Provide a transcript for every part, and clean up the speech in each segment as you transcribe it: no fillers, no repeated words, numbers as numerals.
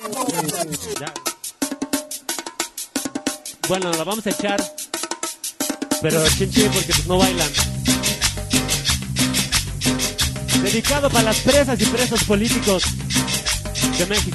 Ya. Bueno, la vamos a echar, pero chinchi porque pues no bailan. Dedicado para las presas y presos políticos de México.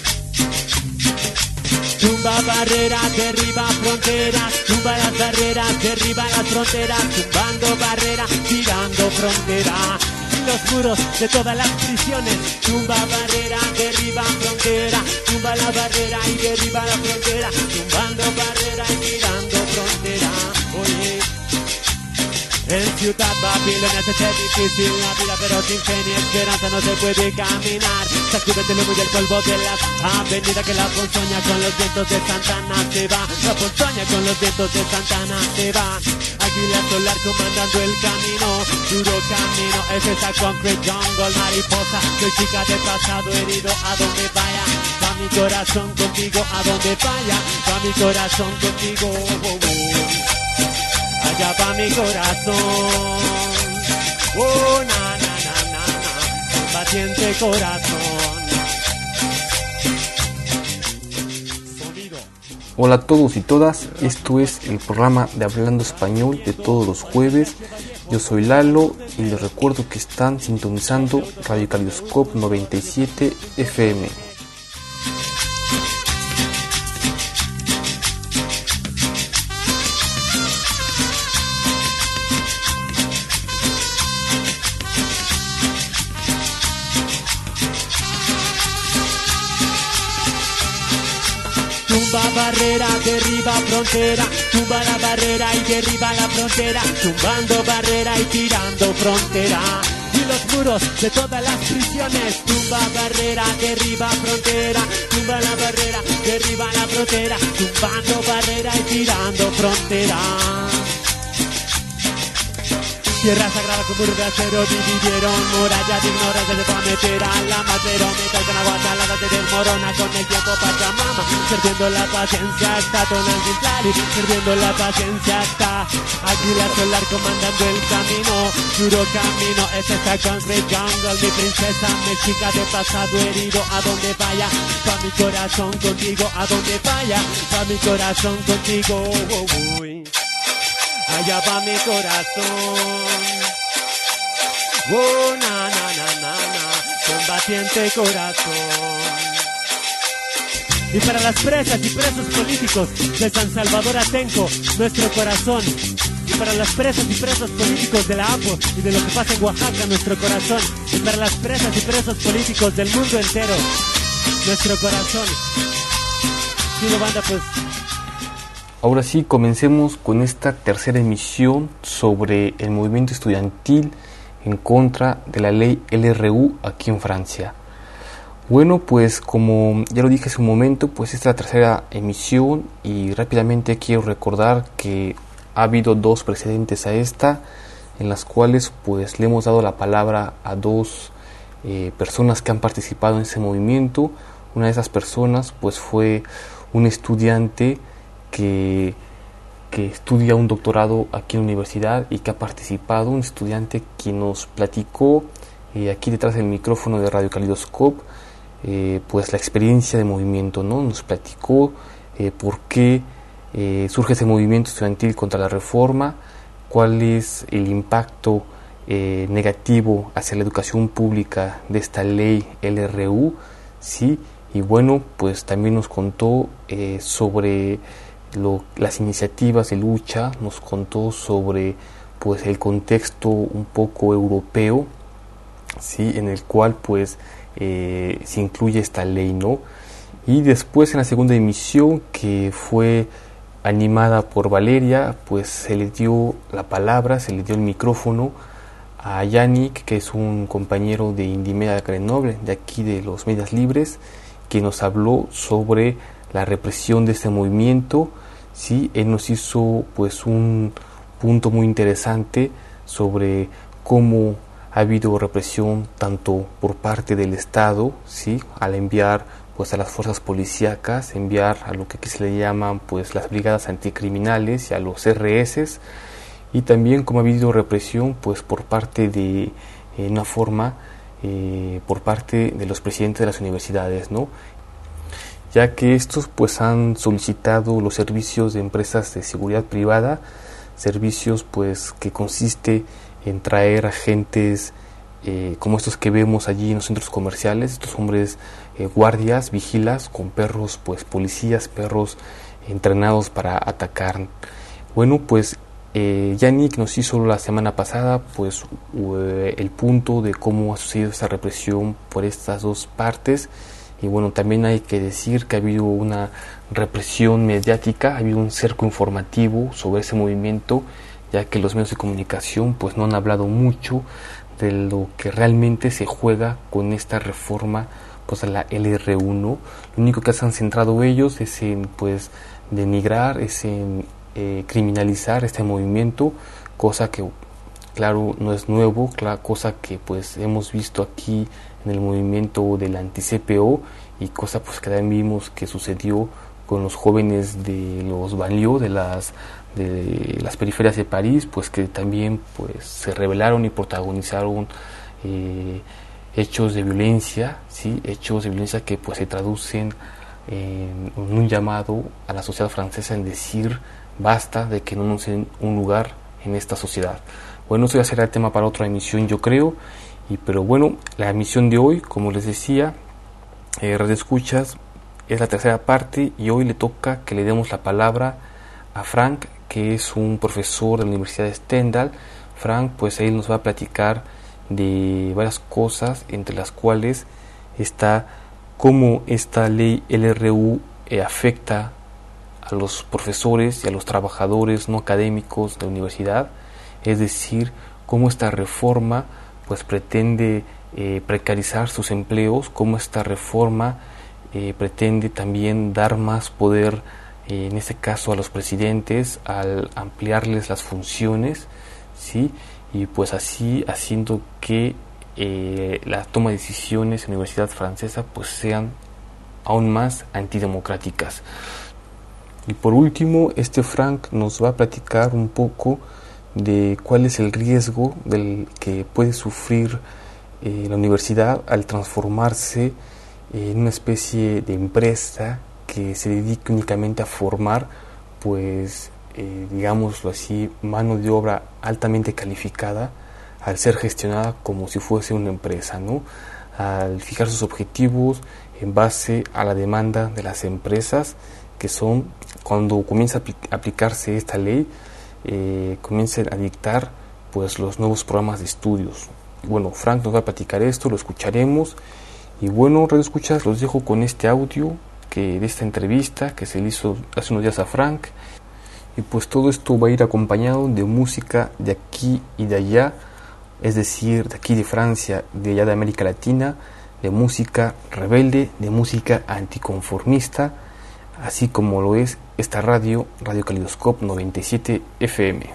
Tumba barreras, derriba fronteras, tumba las barreras, derriba las fronteras, tumbando barreras, tirando frontera. Los muros de todas las prisiones, tumba barrera, derriba frontera, tumba la barrera y derriba la frontera, tumbando barrera y tirando frontera. Oye, en Ciudad Babilonia se hace difícil la vida, pero sin fe ni esperanza no se puede caminar. Sacúdete el humo y el polvo de las avenidas, que la ponzoña con los vientos de Santana se va. La ponzoña con los vientos de Santana se va. Águila solar comandando el camino, duro camino, es esa concrete jungle. Mariposa, soy chica de pasado herido, a donde vaya, va mi corazón contigo, a donde vaya, va mi corazón contigo. Allá va mi corazón, oh na na na na na, combatiente corazón. Sonido. Hola a todos y todas, esto es el programa de Hablando Español de todos los jueves. Yo soy Lalo y les recuerdo que están sintonizando Radio Caleidoscope 97 FM. Tumba barrera, derriba frontera, tumba la barrera y derriba la frontera, tumbando barrera y tirando frontera. Y los muros de todas las prisiones, tumba barrera, derriba frontera, tumba la barrera, derriba la frontera, tumbando barrera y tirando frontera. Tierra sagrada con muro de acero dividieron murallas de ignorancia, se va a meter a la madera, metal con agua salada se desmorona con el tiempo Pachamama, perdiendo la paciencia está Tonantzintli, perdiendo la paciencia está Águila solar comandando el camino, duro camino, es esta concrete jungle, mi princesa mexica de pasado herido, a donde vaya, va mi corazón contigo, a donde vaya, va mi corazón contigo, allá va mi corazón, oh na na na na na, combatiente corazón. Y para las presas y presos políticos de San Salvador Atenco, nuestro corazón. Y para las presas y presos políticos de la APO y de lo que pasa en Oaxaca, nuestro corazón. Y para las presas y presos políticos del mundo entero, nuestro corazón. Sí, banda, pues. Ahora sí, comencemos con esta tercera emisión sobre el movimiento estudiantil en contra de la ley LRU aquí en Francia. Bueno, pues como ya lo dije hace un momento, pues esta es la tercera emisión y rápidamente quiero recordar que ha habido dos precedentes a esta, en las cuales pues le hemos dado la palabra a dos personas que han participado en ese movimiento. Una de esas personas pues fue un estudiante que estudia un doctorado aquí en la universidad y que ha participado, un estudiante que nos platicó aquí detrás del micrófono de Radio Caleidoscope pues la experiencia de movimiento, ¿no? Nos platicó por qué surge ese movimiento estudiantil contra la reforma, cuál es el impacto negativo hacia la educación pública de esta ley LRU, ¿sí? Y bueno, pues también nos contó sobre las iniciativas de lucha, nos contó sobre pues el contexto un poco europeo, ¿sí? En el cual pues se incluye esta ley, ¿no? Y después en la segunda emisión, que fue animada por Valeria, pues se le dio la palabra, se le dio el micrófono a Yannick, que es un compañero de Indymedia Grenoble, de aquí de los Medias Libres, que nos habló sobre la represión de este movimiento. Sí, él nos hizo pues un punto muy interesante sobre cómo ha habido represión tanto por parte del Estado, sí, al enviar pues a las fuerzas policíacas, enviar a lo que aquí se le llaman pues las brigadas anticriminales y a los RS, y también cómo ha habido represión pues por parte de una forma por parte de los presidentes de las universidades, ¿no? ya que estos pues han solicitado los servicios de empresas de seguridad privada, servicios pues que consiste en traer agentes como estos que vemos allí en los centros comerciales, estos hombres guardias, vigilas con perros, pues policías, perros entrenados para atacar. Bueno, pues Yannick nos hizo la semana pasada pues el punto de cómo ha sucedido esta represión por estas dos partes, y bueno, también hay que decir que ha habido una represión mediática, ha habido un cerco informativo sobre ese movimiento, ya que los medios de comunicación pues no han hablado mucho de lo que realmente se juega con esta reforma pues a la LR1. Lo único que se han centrado ellos es en pues denigrar, es en criminalizar este movimiento, cosa que claro no es nuevo, cosa que pues hemos visto aquí en el movimiento del anti-CPO, y cosa pues que también vimos que sucedió con los jóvenes de los banlieues, de las periferias de París, pues que también pues se rebelaron y protagonizaron hechos de violencia, ¿sí? Hechos de violencia que pues se traducen en un llamado a la sociedad francesa en decir basta de que no nos den un lugar en esta sociedad. Bueno, eso ya será el tema para otra emisión, yo creo, pero bueno, la emisión de hoy, como les decía, Radio Escuchas, es la tercera parte, y hoy le toca que le demos la palabra a Frank, que es un profesor de la Universidad de Stendhal. Frank, pues él nos va a platicar de varias cosas, entre las cuales está cómo esta ley LRU afecta a los profesores y a los trabajadores no académicos de la universidad, es decir, cómo esta reforma pues pretende precarizar sus empleos, cómo esta reforma pretende también dar más poder, en este caso a los presidentes, al ampliarles las funciones, ¿sí? Y pues así haciendo que la toma de decisiones en la universidad francesa pues sean aún más antidemocráticas. Y por último, Frank nos va a platicar un poco de cuál es el riesgo del que puede sufrir la universidad al transformarse en una especie de empresa que se dedique únicamente a formar, pues digámoslo así, mano de obra altamente calificada, al ser gestionada como si fuese una empresa, ¿no? Al fijar sus objetivos en base a la demanda de las empresas, que son, cuando comienza a aplicarse esta ley, comiencen a dictar pues los nuevos programas de estudios. Bueno, Frank nos va a platicar esto, lo escucharemos, y bueno, Radio Escuchas, los dejo con este audio de esta entrevista que se le hizo hace unos días a Frank, y pues todo esto va a ir acompañado de música de aquí y de allá, es decir, de aquí de Francia, de allá de América Latina, de música rebelde, de música anticonformista, así como lo es esta Radio Kaleidoscope 97 FM.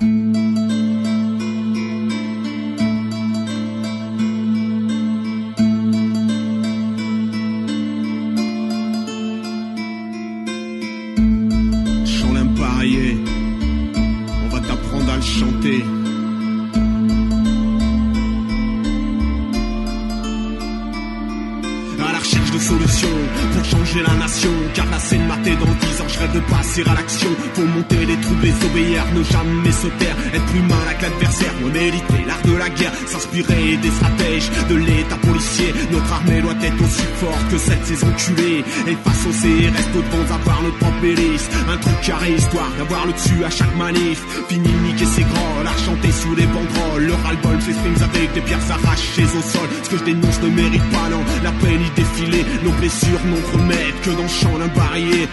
À l'action, faut monter les troupes, désobéir, ne jamais se taire, être plus malin que l'adversaire, mériter l'art de la guerre, s'inspirer des stratèges de l'état policier. Notre armée doit être aussi forte que celle de ces enculés. Et face au CRS, nous devons avoir notre propre hélice, un trou carré histoire d'avoir le dessus à chaque manif. Fini de niquer ses grolles, à chanter sous les banderoles. Le ras-le-bol s'exprime avec des pierres arrachées au sol. Ce que je dénonce ne mérite pas, non, la peine y défiler. Nos blessures n'ont de remède que dans le champ d'un barillet.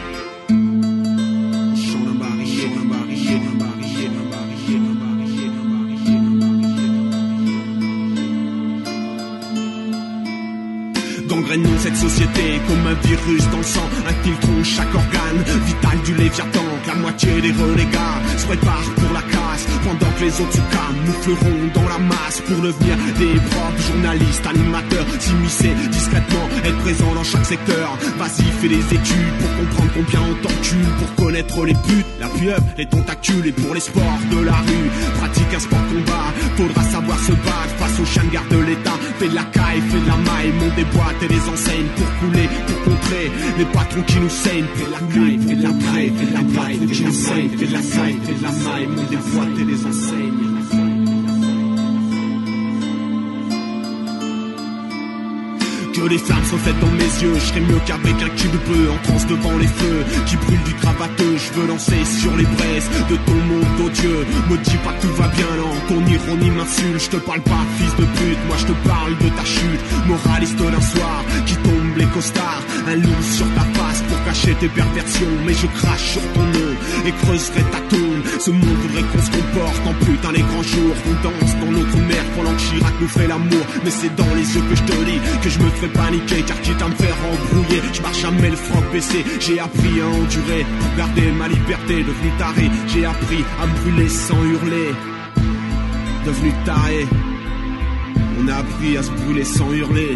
Gangrenons cette société comme un virus dans le sang, infiltrons chaque organe vital du Léviathan. Que la moitié des relégats se préparent pour la casse, pendant que les autres se camoufleront dans la masse pour devenir des propres journalistes, animateurs, s'immiscer discrètement, être présent dans chaque secteur. Vas-y, fais des études pour comprendre combien on t'encule, pour connaître les buts, la pieuvre, les tentacules, et pour les sports de la rue, pratique un sport combat. Faudra savoir se battre face aux chiens de garde de l'État. Fais de la caille, fais de la maille, monte des boîtes et des enseignes, pour couler, pour contrer les patrons qui nous saignent. Fais la caille, fais la maille, fais la maille, qui nous saignent. Fais la caille, fais la maille, monte des boîtes et les enseignes. Que les flammes sont faites dans mes yeux, je serais mieux qu'avec un cube bleu en transe devant les feux qui brûlent du cravateux. Je veux lancer sur les braises de ton monde odieux. Me dis pas que tout va bien, non, ton ironie m'insulte. Je te parle pas, fils de pute, moi je te parle de ta chute. Moraliste d'un soir qui tombe les costards, un loup sur ta face pour cacher tes perversions. Mais je crache sur ton nom et creuserai ta tombe. Ce monde voudrait qu'on se comporte en putain les grands jours, qu'on danse dans notre mer pendant que Chirac nous ferait l'amour. Mais c'est dans les yeux que je te dis que je me ferai paniquer, car quitte à me faire embrouiller, je marche jamais le franc baissé. J'ai appris à endurer pour garder ma liberté. Devenu taré, j'ai appris à me brûler sans hurler. Devenu taré, on a appris à se brûler sans hurler.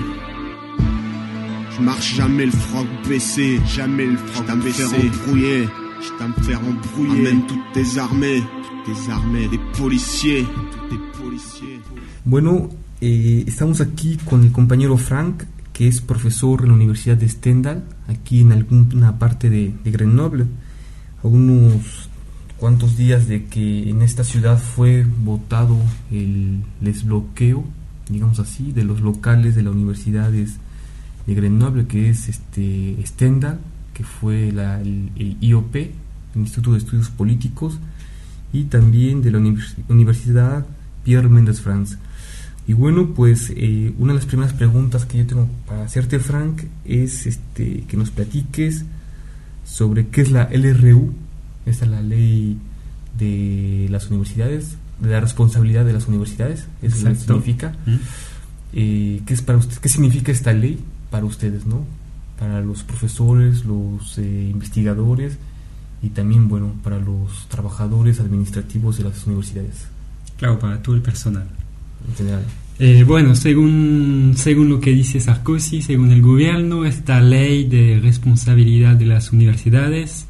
Je marche jamais le franc baissé, jamais le franc baissé. Je t'aime me faire embrouiller. Amène toutes tes armées, des policiers, tous tes policiers. Bueno, estamos aquí con el compañero Frank, que es profesor en la Universidad de Stendhal, aquí en alguna parte de Grenoble, a unos cuantos días de que en esta ciudad fue votado el desbloqueo, digamos así, de los locales de las universidades de Grenoble, que es Stendhal, que fue el IOP, el Instituto de Estudios Políticos, y también de la Universidad Pierre Mendès France. Y bueno, pues una de las primeras preguntas que yo tengo para hacerte, Frank, es que nos platiques sobre qué es la LRU. Esta es la ley de las universidades, de la responsabilidad de las universidades. Eso es lo que significa. ¿Qué es para usted, qué significa esta ley para ustedes, no? Para los profesores, los investigadores y también, bueno, para los trabajadores administrativos de las universidades. Claro, para todo el personal. En general. Bueno, según lo que dice Sarkozy, según el gobierno, esta ley de responsabilidad de las universidades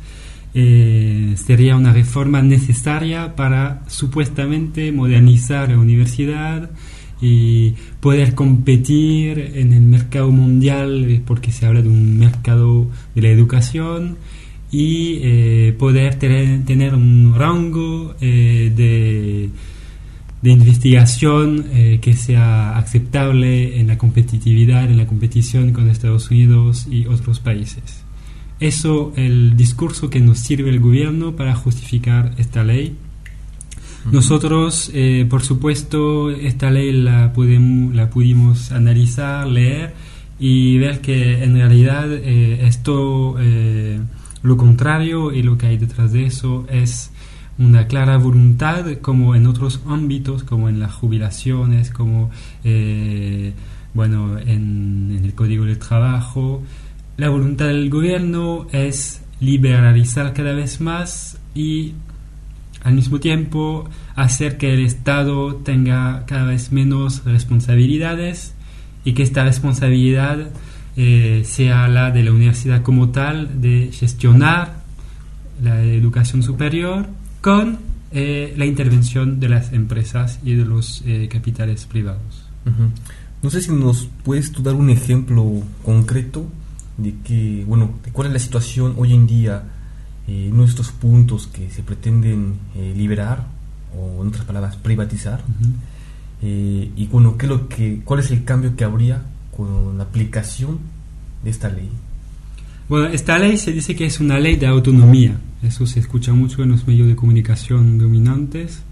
sería una reforma necesaria para supuestamente modernizar la universidad y poder competir en el mercado mundial, porque se habla de un mercado de la educación, y poder tener un rango de investigación que sea aceptable en la competitividad, en la competición con Estados Unidos y otros países. Eso es el discurso que nos sirve el gobierno para justificar esta ley. Nosotros, por supuesto, esta ley la pudimos analizar, leer y ver que en realidad es todo lo contrario, y lo que hay detrás de eso es una clara voluntad, como en otros ámbitos, como en las jubilaciones, como bueno, en el Código del Trabajo. La voluntad del gobierno es liberalizar cada vez más y al mismo tiempo hacer que el Estado tenga cada vez menos responsabilidades, y que esta responsabilidad sea la de la universidad como tal, de gestionar la educación superior con la intervención de las empresas y de los capitales privados. No sé si nos puedes tú dar un ejemplo concreto de que, bueno, de cuál es la situación hoy en día en estos puntos que se pretenden liberar, o en otras palabras privatizar, y bueno, ¿cuál es el cambio que habría con la aplicación de esta ley? Bueno, esta ley se dice que es una ley de autonomía. Eso se escucha mucho en los medios de comunicación dominantes.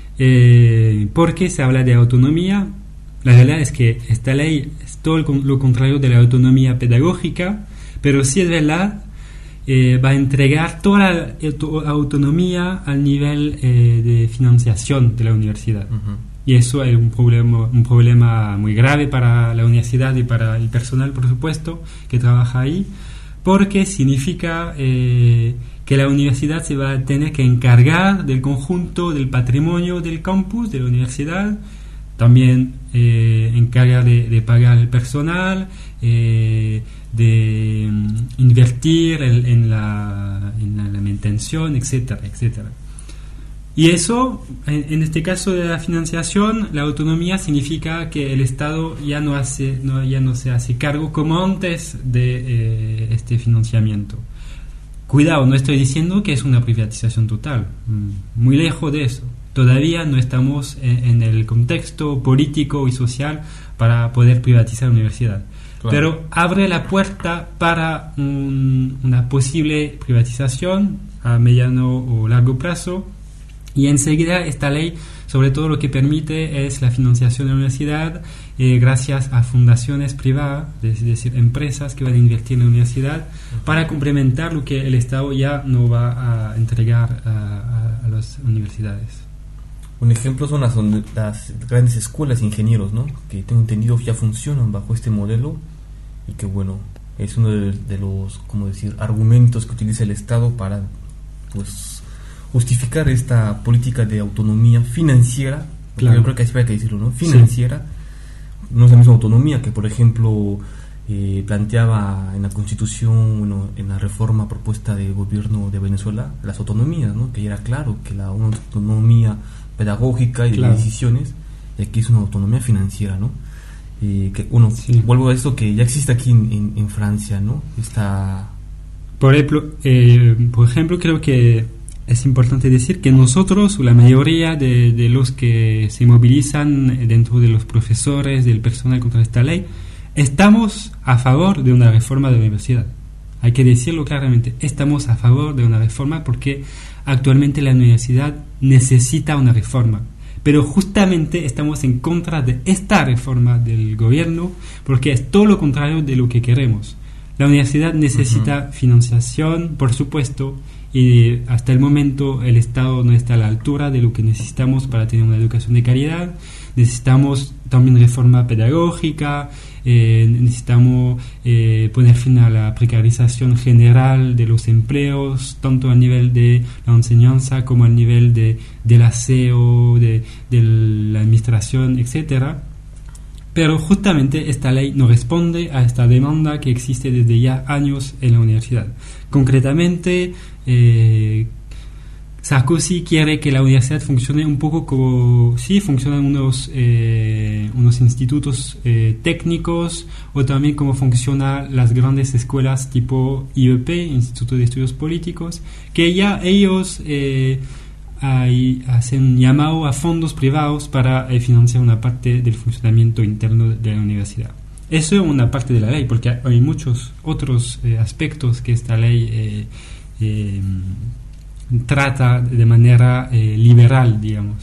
¿Por qué se habla de autonomía? La realidad es que esta ley es todo lo contrario de la autonomía pedagógica, pero sí es verdad, va a entregar toda la autonomía al nivel de financiación de la universidad. Y eso es un problema muy grave para la universidad y para el personal, por supuesto, que trabaja ahí, porque significa que la universidad se va a tener que encargar del conjunto del patrimonio del campus de la universidad, también encargar de pagar el personal, de invertir en la manutención, etcétera, etcétera. Y eso, en este caso de la financiación, la autonomía significa que el Estado ya no se hace cargo como antes de este financiamiento. Cuidado, no estoy diciendo que es una privatización total, muy lejos de eso. Todavía no estamos en el contexto político y social para poder privatizar la universidad. Claro. Pero abre la puerta para una posible privatización a mediano o largo plazo. Y enseguida esta ley, sobre todo lo que permite es la financiación de la universidad gracias a fundaciones privadas, es decir, empresas que van a invertir en la universidad para complementar lo que el Estado ya no va a entregar a las universidades. Un ejemplo son las grandes escuelas de ingenieros, ¿no? Que tengo entendido ya funcionan bajo este modelo y que bueno, es uno de los, ¿cómo decir?, argumentos que utiliza el Estado para, pues, justificar esta política de autonomía financiera. Claro. Yo creo que así hay que decirlo, ¿no? Financiera. Sí. No es la misma autonomía que, por ejemplo, planteaba en la Constitución, bueno, en la reforma propuesta del gobierno de Venezuela, las autonomías, ¿no? Que era claro que una autonomía pedagógica y de decisiones, y aquí es una autonomía financiera, ¿no? Que vuelvo a esto que ya existe aquí en Francia, ¿no? Por ejemplo, creo que es importante decir que nosotros, la mayoría de los que se movilizan dentro de los profesores, del personal contra esta ley, estamos a favor de una reforma de la universidad. Hay que decirlo claramente, estamos a favor de una reforma porque actualmente la universidad necesita una reforma. Pero justamente estamos en contra de esta reforma del gobierno porque es todo lo contrario de lo que queremos. La universidad necesita financiación, por supuesto, y hasta el momento el Estado no está a la altura de lo que necesitamos para tener una educación de calidad. Necesitamos también reforma pedagógica, necesitamos poner fin a la precarización general de los empleos, tanto a nivel de la enseñanza como a nivel del aseo, de la administración, etcétera. Pero justamente esta ley no responde a esta demanda que existe desde ya años en la universidad. Concretamente, Sarkozy quiere que la universidad funcione un poco como funcionan unos institutos técnicos, o también como funcionan las grandes escuelas tipo IEP, Instituto de Estudios Políticos, que ya ellos hacen llamado a fondos privados para financiar una parte del funcionamiento interno de la universidad. Eso es una parte de la ley, porque hay muchos otros aspectos que esta ley trata de manera liberal, digamos.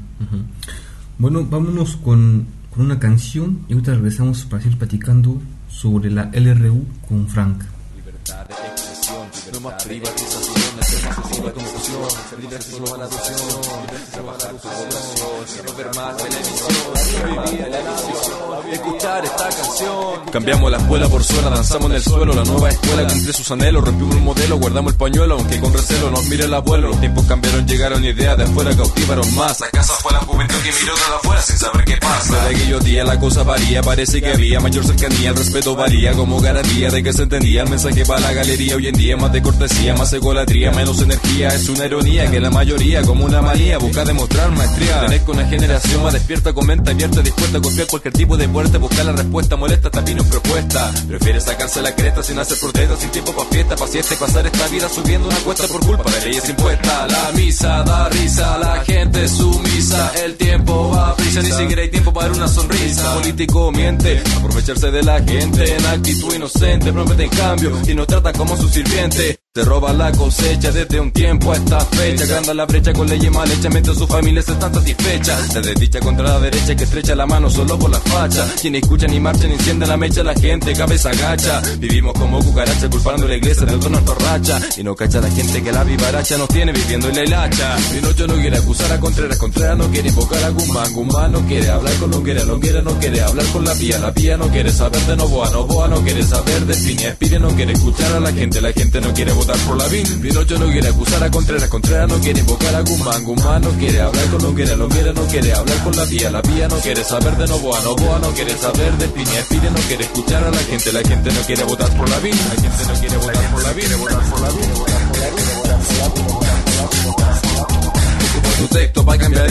Bueno, vámonos con una canción y ahorita regresamos para seguir platicando sobre la LRU con Frank. Libertad de expresión, no más privatización, no más excesiva confusión, libertad solo a la adopción, trabajar tu población, no ver más televisión, vivir en la visión, escuchar esta canción. Cambiamos la escuela por suela, danzamos en el suelo, la nueva escuela cumple sus anhelos, rompimos un modelo, guardamos el pañuelo, aunque con recelo nos mire el abuelo. Los tiempos cambiaron, llegaron ideas de afuera, cautivaron más. ¿Acaso fue la juventud que miró desde afuera sin saber qué pasa? Desde aquellos días la cosa varía, parece que había mayor cercanía, el respeto varía como garantía de que se entendía el mensaje para la galería. Hoy en día más de cortesía, más egolatría, menos energía. Es una ironía que la mayoría, como una manía, busca demostrar maestría. Tenés con una generación más despierta, comenta, abierta, dispuesta a golpear cualquier tipo de puerta, buscar la respuesta, molesta, tapino en propuesta. Prefiere sacarse la cresta sin hacer protesta, sin tiempo pa' fiesta, paciente, pasar esta vida subiendo una cuesta por culpa de leyes impuestas. La misa da risa, la gente sumisa, el tiempo va a prisa, ni siquiera hay tiempo para una sonrisa. Político miente, aprovecharse de la gente, en actitud inocente, prometen cambio y nos tratan como su sirviente. Se roba la cosecha desde un tiempo a esta fecha, agranda la brecha con leyes mal hechas mientras sus familias están satisfechas. La desdicha contra la derecha que estrecha la mano solo por la facha. Quienes escuchan y marchan encienden la mecha, la gente cabeza agacha. Vivimos como cucaracha culpando a la iglesia de toda nuestra racha. Y no cacha la gente que la vivaracha nos tiene viviendo en la hilacha. Pinocho no quiere acusar a Contreras, Contreras no quiere invocar a Guzmán, Guzmán no quiere hablar con Longuera, Longuera no quiere hablar con la Pía no quiere saber de Novoa, Novoa no quiere saber de Espine no quiere escuchar a la gente no quiere votar por la VIN. Pinocho no quiere acusar a Contreras, Contreras no quiere invocar a Guzmán, Guzmán no quiere hablar con Longuera, Longuera no quiere hablar con la Pía no quiere saber de Novoa, Novoa no quiere saber de Espine no quiere escuchar a la gente no quiere votar por la VIN, la gente no quiere votar por la VIN, votar por la VIN, votar por la VIN, votar por la VIN.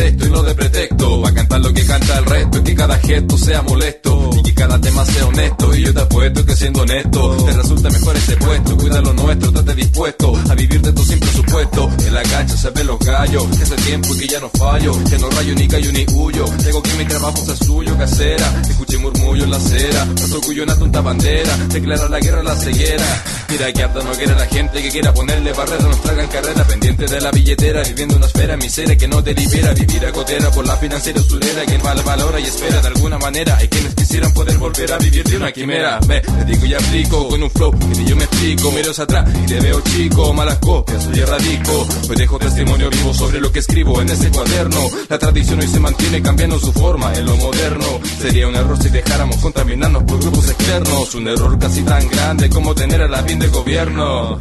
contexto y no de pretexto. Va a cantar lo que canta el resto, y que cada gesto sea molesto, y que cada tema sea honesto. Y yo te apuesto que siendo honesto te resulta mejor ese puesto. Cuida lo nuestro, estate dispuesto a vivir de esto sin presupuesto. En la cancha se ven los gallos, que hace tiempo y que ya no fallo, que no rayo ni callo ni huyo. Tengo que mi trabajo sea suyo, casera. Escuché murmullo en la acera, nuestro orgullo una tonta bandera, declara la guerra a la ceguera. Mira que harta no quiere la gente que quiera ponerle barrera, nos tragan carrera, pendiente de la billetera, viviendo una esfera miseria que no te libera. Vivir a gotera por la financiera usurera, quien valora y espera de alguna manera. Hay quienes quisieran poder volver a vivir de una quimera. Me dedico y aplico con un flow que yo me explico. Miro hacia atrás y te veo chico, malas copias hoy erradico. Hoy dejo testimonio vivo sobre lo que escribo en ese cuaderno. La tradición hoy se mantiene cambiando su forma en lo moderno. Sería un error si dejáramos contaminarnos por grupos externos. Un error casi tan grande como tener a la fin del gobierno.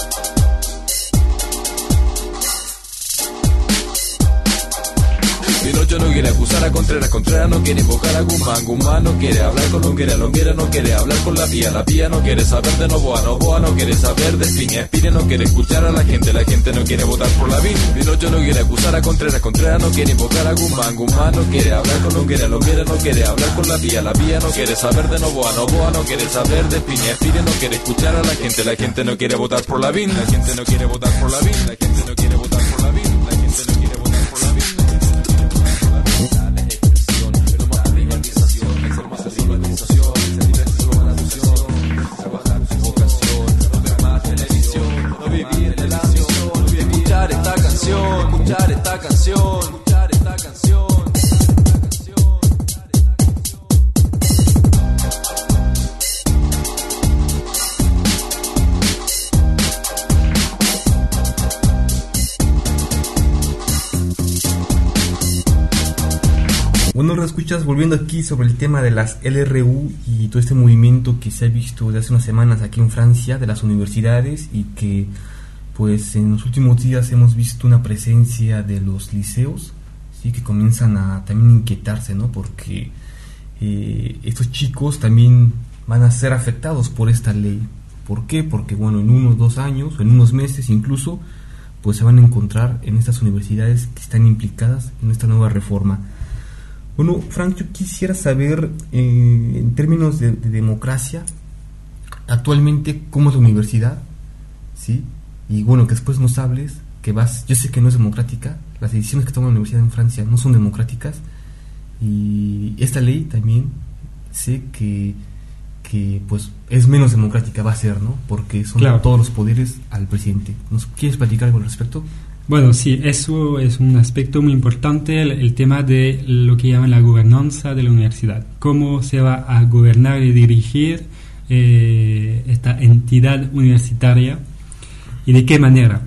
Pinocho no quiere acusar a Contreras, Contreras no quiere invocar a Guzmán, Guzmán no quiere hablar con Longuera, Longuera no quiere hablar con la Pía no quiere saber de Novoa, Novoa no quiere saber de Espina, Espina no quiere escuchar a la gente no quiere votar por Lavín. Pinocho no quiere acusar a Contreras, Contreras no quiere invocar a Guzmán, Guzmán no quiere hablar con Longuera, Longuera no quiere hablar con la Pía no quiere saber de Novoa, Novoa no quiere saber de Espina, Espina no quiere escuchar a la gente no quiere votar por Lavín, la gente no quiere votar por Lavín, la gente no quiere votar por Lavín, la gente no quiere votar por Lavín. Escuchar esta canción, escuchar esta canción. Bueno, lo escuchas volviendo aquí sobre el tema de las LRU y todo este movimiento que se ha visto desde hace unas semanas aquí en Francia de las universidades, y que pues en los últimos días hemos visto una presencia de los liceos, sí, que comienzan a también inquietarse, ¿no? Porque estos chicos también van a ser afectados por esta ley. ¿Por qué? Porque bueno, en unos 2 años, o en unos meses incluso, pues se van a encontrar en estas universidades que están implicadas en esta nueva reforma. Bueno, Frank, yo quisiera saber, en términos de democracia, actualmente, ¿cómo es la universidad? ¿Sí? Y bueno, que después nos hables, yo sé que no es democrática, las decisiones que toma la universidad en Francia no son democráticas, y esta ley también sé que pues es menos democrática, va a ser, ¿no? Porque son todos los poderes al presidente. ¿Nos quieres platicar algo al respecto? Bueno, sí, eso es un aspecto muy importante, el tema de lo que llaman la gobernanza de la universidad. Cómo se va a gobernar y dirigir esta entidad universitaria y de qué manera.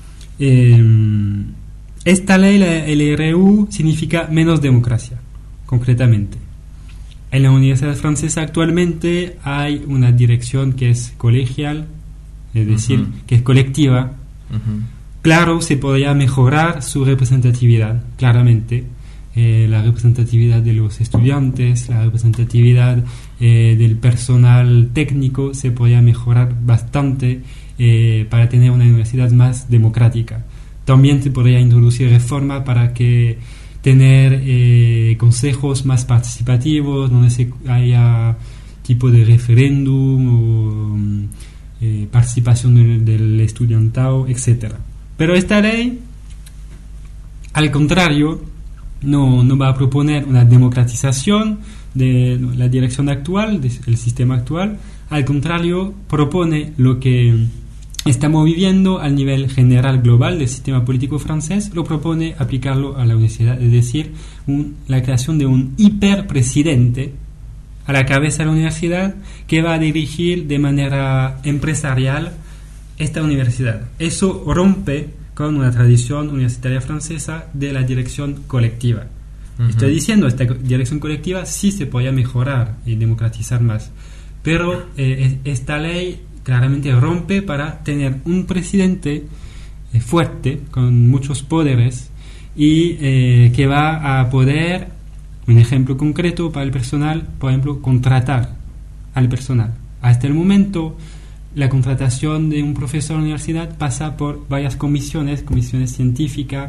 Esta ley, la LRU, significa menos democracia, concretamente. En la universidad francesa actualmente hay una dirección que es colegial, es decir, que es colectiva. Claro, se podría mejorar su representatividad, claramente. La representatividad de los estudiantes, la representatividad del personal técnico se podría mejorar bastante para tener una universidad más democrática. También se podría introducir reformas para tener consejos más participativos, donde haya tipo de referéndum o participación del estudiantado, etc. Pero esta ley, al contrario, no va a proponer una democratización de la dirección actual, del sistema actual. Al contrario, propone lo que estamos viviendo al nivel general global del sistema político francés, lo propone aplicarlo a la universidad, es decir, la creación de un hiperpresidente a la cabeza de la universidad que va a dirigir de manera empresarial esta universidad. Eso rompe con una tradición universitaria francesa de la dirección colectiva. Estoy diciendo, esta dirección colectiva sí se podía mejorar y democratizar más, pero esta ley claramente rompe para tener un presidente fuerte, con muchos poderes, y que va a poder, un ejemplo concreto para el personal, por ejemplo, contratar al personal. Hasta el momento, la contratación de un profesor de la universidad pasa por varias comisiones científicas,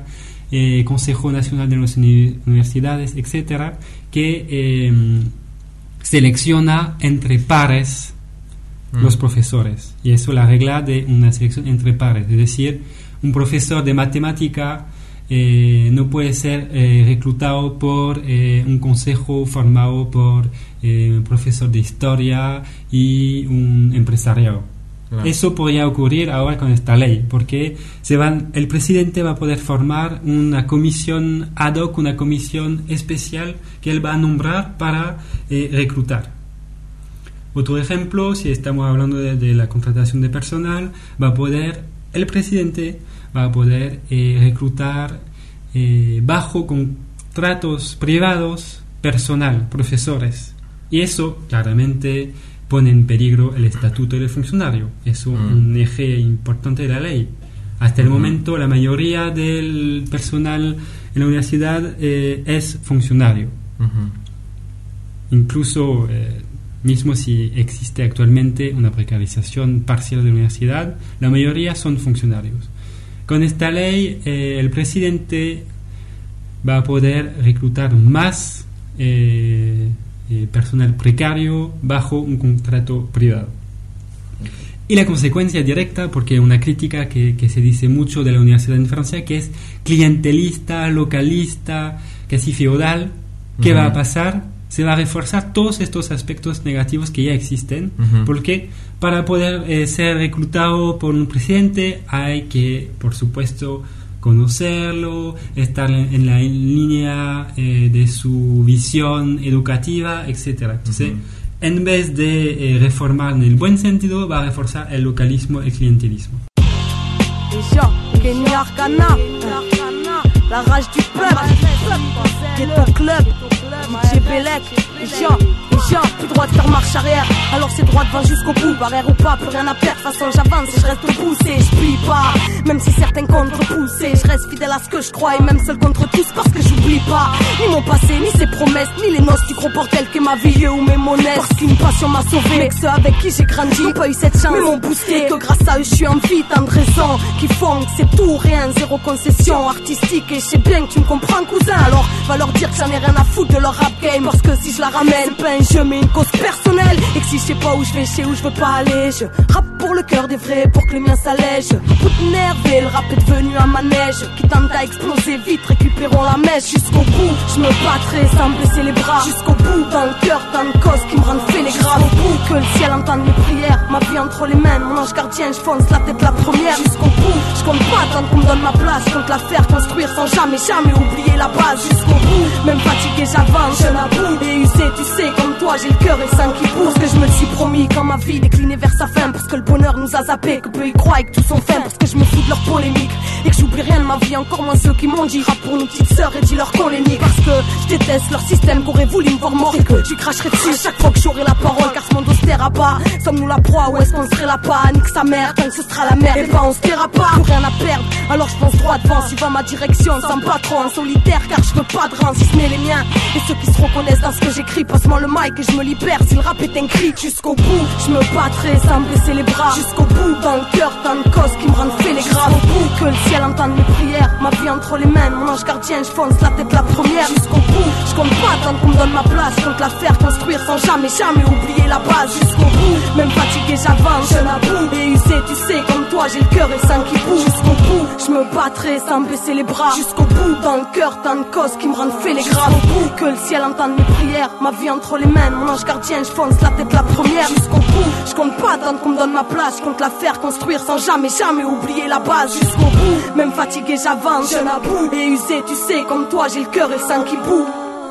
Consejo Nacional de las Universidades, etcétera, que selecciona entre pares los profesores, y eso es la regla de una selección entre pares, es decir, un profesor de matemática no puede ser reclutado por un consejo formado por un profesor de historia y un empresario. Claro. Eso podría ocurrir ahora con esta ley, porque el presidente va a poder formar una comisión ad hoc, una comisión especial que él va a nombrar para reclutar. Otro ejemplo, si estamos hablando de la contratación de personal, el presidente va a poder reclutar bajo contratos privados personal, profesores. Y eso claramente pone en peligro el estatuto del funcionario. Es un eje importante de la ley. Hasta el momento la mayoría del personal en la universidad es funcionario. Incluso mismo si existe actualmente una precarización parcial de la universidad, la mayoría son funcionarios. Con esta ley el presidente va a poder reclutar más personal precario bajo un contrato privado. Y la consecuencia directa, porque una crítica que se dice mucho de la universidad en Francia, que es clientelista, localista, casi feudal, ¿qué va a pasar? Se va a reforzar todos estos aspectos negativos que ya existen, porque para poder ser reclutado por un presidente hay que, por supuesto, conocerlo, estar en la línea de su visión educativa, etc. Entonces, en vez de reformar en el buen sentido, va a reforzar el localismo, el clientelismo. La rage du peuple, Ghetto Club, DJ Bellec, et Jean, plus droit de faire marche arrière, alors c'est droit devant jusqu'au bout, barrière ou pas, plus rien à perdre, de toute façon j'avance et je reste poussé, je plie pas, même si certains contre-poussés, je reste fidèle à ce que je crois et même seul contre tous parce que j'oublie pas, ni mon passé, ni ses promesses, ni les noces du gros bordel qu'est ma vie ou mes monnaies, parce qu'une passion m'a sauvé, mais que ceux avec qui j'ai grandi n'ont pas eu cette chance, mais m'ont boosté, que grâce à eux je suis en vie, tant de raisons qui font que c'est tout, rien, zéro concession artistique et je sais bien que tu me comprends cousin, alors va leur dire que j'en ai rien à foutre de leur rap game, parce que si je la ramène, c'est pas un jeu mais une cause personnelle, et que si je sais pas où je vais, je sais où je veux pas aller, je rappe pour le cœur des vrais, pour que le mien s'allège, tout énervé, le rap est devenu un manège, qui tente à exploser vite, récupérons la mèche jusqu'au bout, je me battrai sans baisser les bras, jusqu'au bout, dans le cœur, dans le cause qui me rendent fait les graves, au bout, que le ciel entende mes prières, ma vie entre les mains, mon ange gardien, je fonce la tête la première, jusqu'au bout, je compte pas tant qu'on me donne ma place, je compte la faire construire sans jamais oublier la base, jusqu'au bout, même fatigué j'avance, je n'avoue, et usé, tu sais, comme toi, j'ai le cœur et le sang qui pousse, que je me le suis promis quand ma vie déclinait vers sa fin, parce que le bonheur nous a zappé, que peu y croient et que tous sont fins, parce que je me fous de leur polémique, et que j'oublie rien de ma vie, encore moins ceux qui m'ont dit, rap pour nos petites sœurs et dis-leur qu'on les nique, parce que je déteste leur système, qu'aurait voulu me voir mort, et que tu cracherais dessus chaque fois que j'aurai la parole, car ce monde se taira pas, sommes-nous la proie ou est-ce qu'on serait la panique sa mère, tant que ce sera la merde, et ben on se taira pas, plus rien à perdre, alors je pense droit devant, suivant ma direction, sans pas trop en solitaire, car je veux pas de rang, si ce n'est les miens, et ceux qui se reconnaissent dans ce que j'écris, passe-moi le mic et je me libère, si le rap est un cri, jusqu'au bout, je me battrai sans baisser les bras, jusqu'au bout, dans le cœur, dans le cause qui me rendent fait les graves, au bout, que le ciel entende mes prières, ma vie entre les mains, mon ange gardien, je fonce la tête la première, jusqu'au bout, je compte pas tant qu'on me donne ma place, je compte la faire construire sans jamais oublier la base, jusqu'au bout, même fatigué j'avance, je l'avoue, et usé, tu sais, comme toi, j'ai le cœur et le sang qui bouge, jusqu'au bout, je me battrai sans baisser les bras, jusqu'au bout, dans le cœur, dans le cause qui me rendent fait les graves, au bout, que le ciel entende mes prières, ma vie entre les mains, mon ange gardien, je fonce la tête la première, jusqu'au bout, je compte pas tant qu'on me donne ma place, je compte la faire construire sans jamais oublier la base, jusqu'au bout, même fatigué j'avance, je n'avoue, et usé, tu sais, comme toi, j'ai le cœur et le sang qui bouge.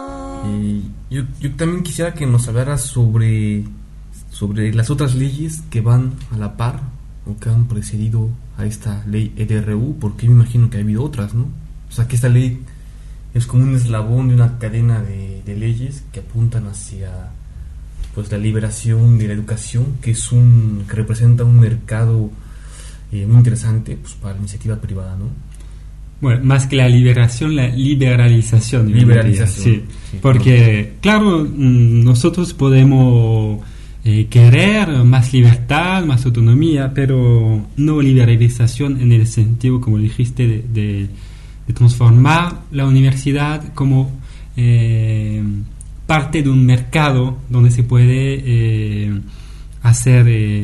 Yo también quisiera que nos hablaras sobre las otras leyes que van a la par o que han precedido a esta ley LRU, porque yo me imagino que ha habido otras, ¿no? O sea, que esta ley es como un eslabón de una cadena de leyes que apuntan hacia pues la liberación de la educación, que representa un mercado muy interesante pues para la iniciativa privada, ¿no? Bueno, más que la liberación, la liberalización. Sí, porque, claro, nosotros podemos querer más libertad, más autonomía, pero no liberalización en el sentido, como dijiste, de transformar la universidad como parte de un mercado donde se puede hacer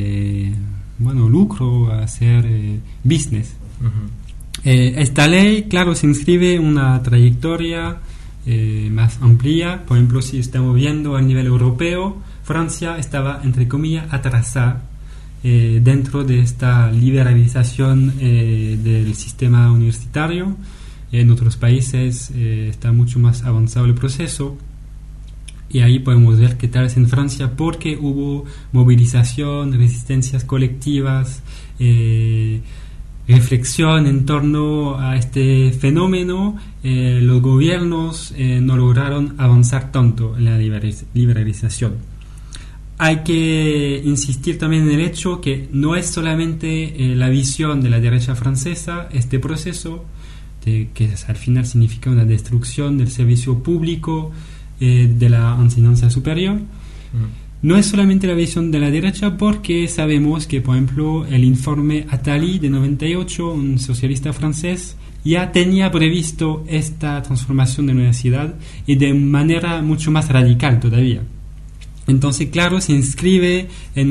lucro, hacer business. Esta ley, claro, se inscribe en una trayectoria más amplia. Por ejemplo, si estamos viendo a nivel europeo, Francia estaba, entre comillas, atrasada dentro de esta liberalización del sistema universitario. En otros países está mucho más avanzado el proceso, y ahí podemos ver que tal vez en Francia, porque hubo movilización, resistencias colectivas, reflexión en torno a este fenómeno, los gobiernos no lograron avanzar tanto en la liberalización. Hay que insistir también en el hecho que no es solamente la visión de la derecha francesa este proceso, que al final significa una destrucción del servicio público de la enseñanza superior. No es solamente la visión de la derecha, porque sabemos que, por ejemplo, el informe Attali de 98, un socialista francés, ya tenía previsto esta transformación de la universidad, y de manera mucho más radical todavía. Entonces, claro, se inscribe en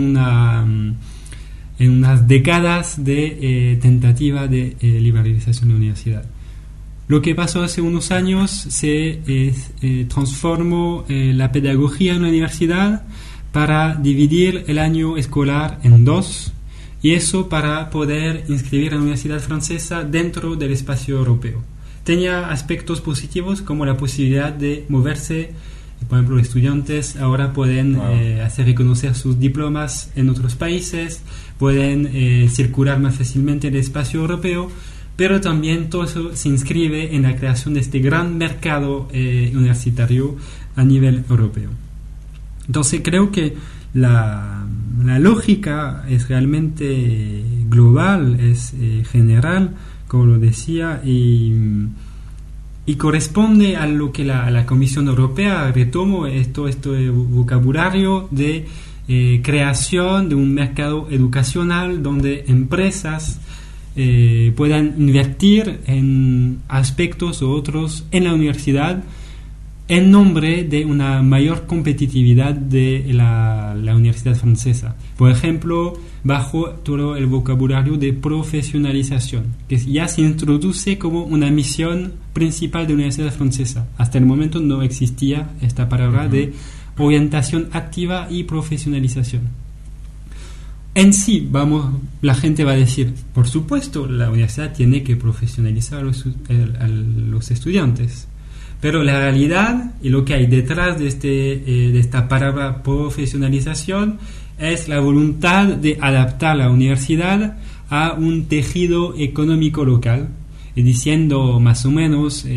unas décadas de tentativa de liberalización de la universidad. Lo que pasó hace unos años, se transformó la pedagogía en la universidad para dividir el año escolar en dos, y eso para poder inscribir a la universidad francesa dentro del espacio europeo. Tenía aspectos positivos, como la posibilidad de moverse. Por ejemplo, los estudiantes ahora pueden hacer reconocer sus diplomas en otros países, pueden circular más fácilmente en el espacio europeo, pero también todo eso se inscribe en la creación de este gran mercado universitario a nivel europeo. Entonces creo que la lógica es realmente global, es general, como lo decía, y corresponde a lo que la Comisión Europea retomó este vocabulario de creación de un mercado educacional donde empresas puedan invertir en aspectos u otros en la universidad en nombre de una mayor competitividad de la universidad francesa. Por ejemplo, bajo todo el vocabulario de profesionalización, que ya se introduce como una misión principal de la universidad francesa. Hasta el momento no existía esta palabra de orientación activa y profesionalización. En sí, la gente va a decir, por supuesto, la universidad tiene que profesionalizar a los estudiantes. Pero la realidad y lo que hay detrás de esta palabra profesionalización es la voluntad de adaptar la universidad a un tejido económico local, y diciendo más o menos,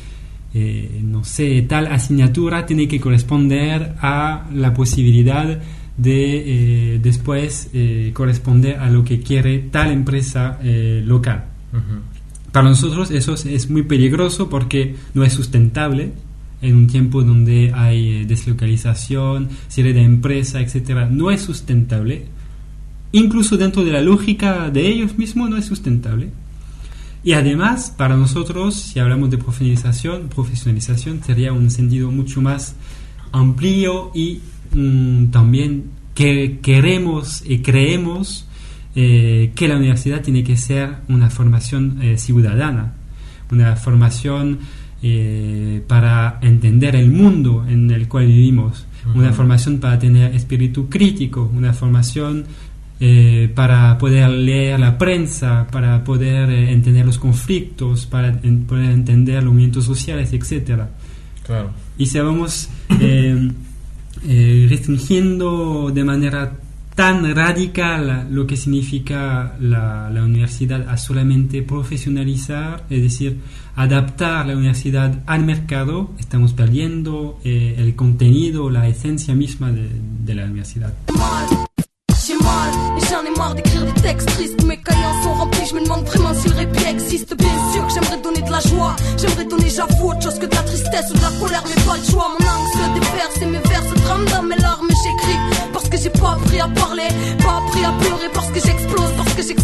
tal asignatura tiene que corresponder a la posibilidad de después corresponder a lo que quiere tal empresa local. Para nosotros eso es muy peligroso, porque no es sustentable en un tiempo donde hay deslocalización, cierre de empresa, etc. No es sustentable. Incluso dentro de la lógica de ellos mismos no es sustentable. Y además, para nosotros, si hablamos de profesionalización sería un sentido mucho más amplio, y también que queremos y creemos que la universidad tiene que ser una formación ciudadana, una formación para entender el mundo en el cual vivimos, una formación para tener espíritu crítico, una formación para poder leer la prensa, para poder entender los conflictos, para poder entender los movimientos sociales, etc. Claro. Y si vamos restringiendo de manera tan radical lo que significa la universidad a solamente profesionalizar, es decir, adaptar la universidad al mercado, estamos perdiendo el contenido, la esencia misma de la universidad. J'ai mal et j'en ai marre d'écrire des textes tristes. Mes cahiers sont remplis, je me demande vraiment si le répit existe. Bien sûr que j'aimerais donner de la joie, j'aimerais donner, j'avoue, autre chose que de la tristesse ou de la colère, mais pas le choix. Mon langue se déverse et mes vers se trament dans mes larmes. J'écris parce que j'ai pas appris à parler, pas appris à pleurer, parce que j'explose, parce que j'exagère.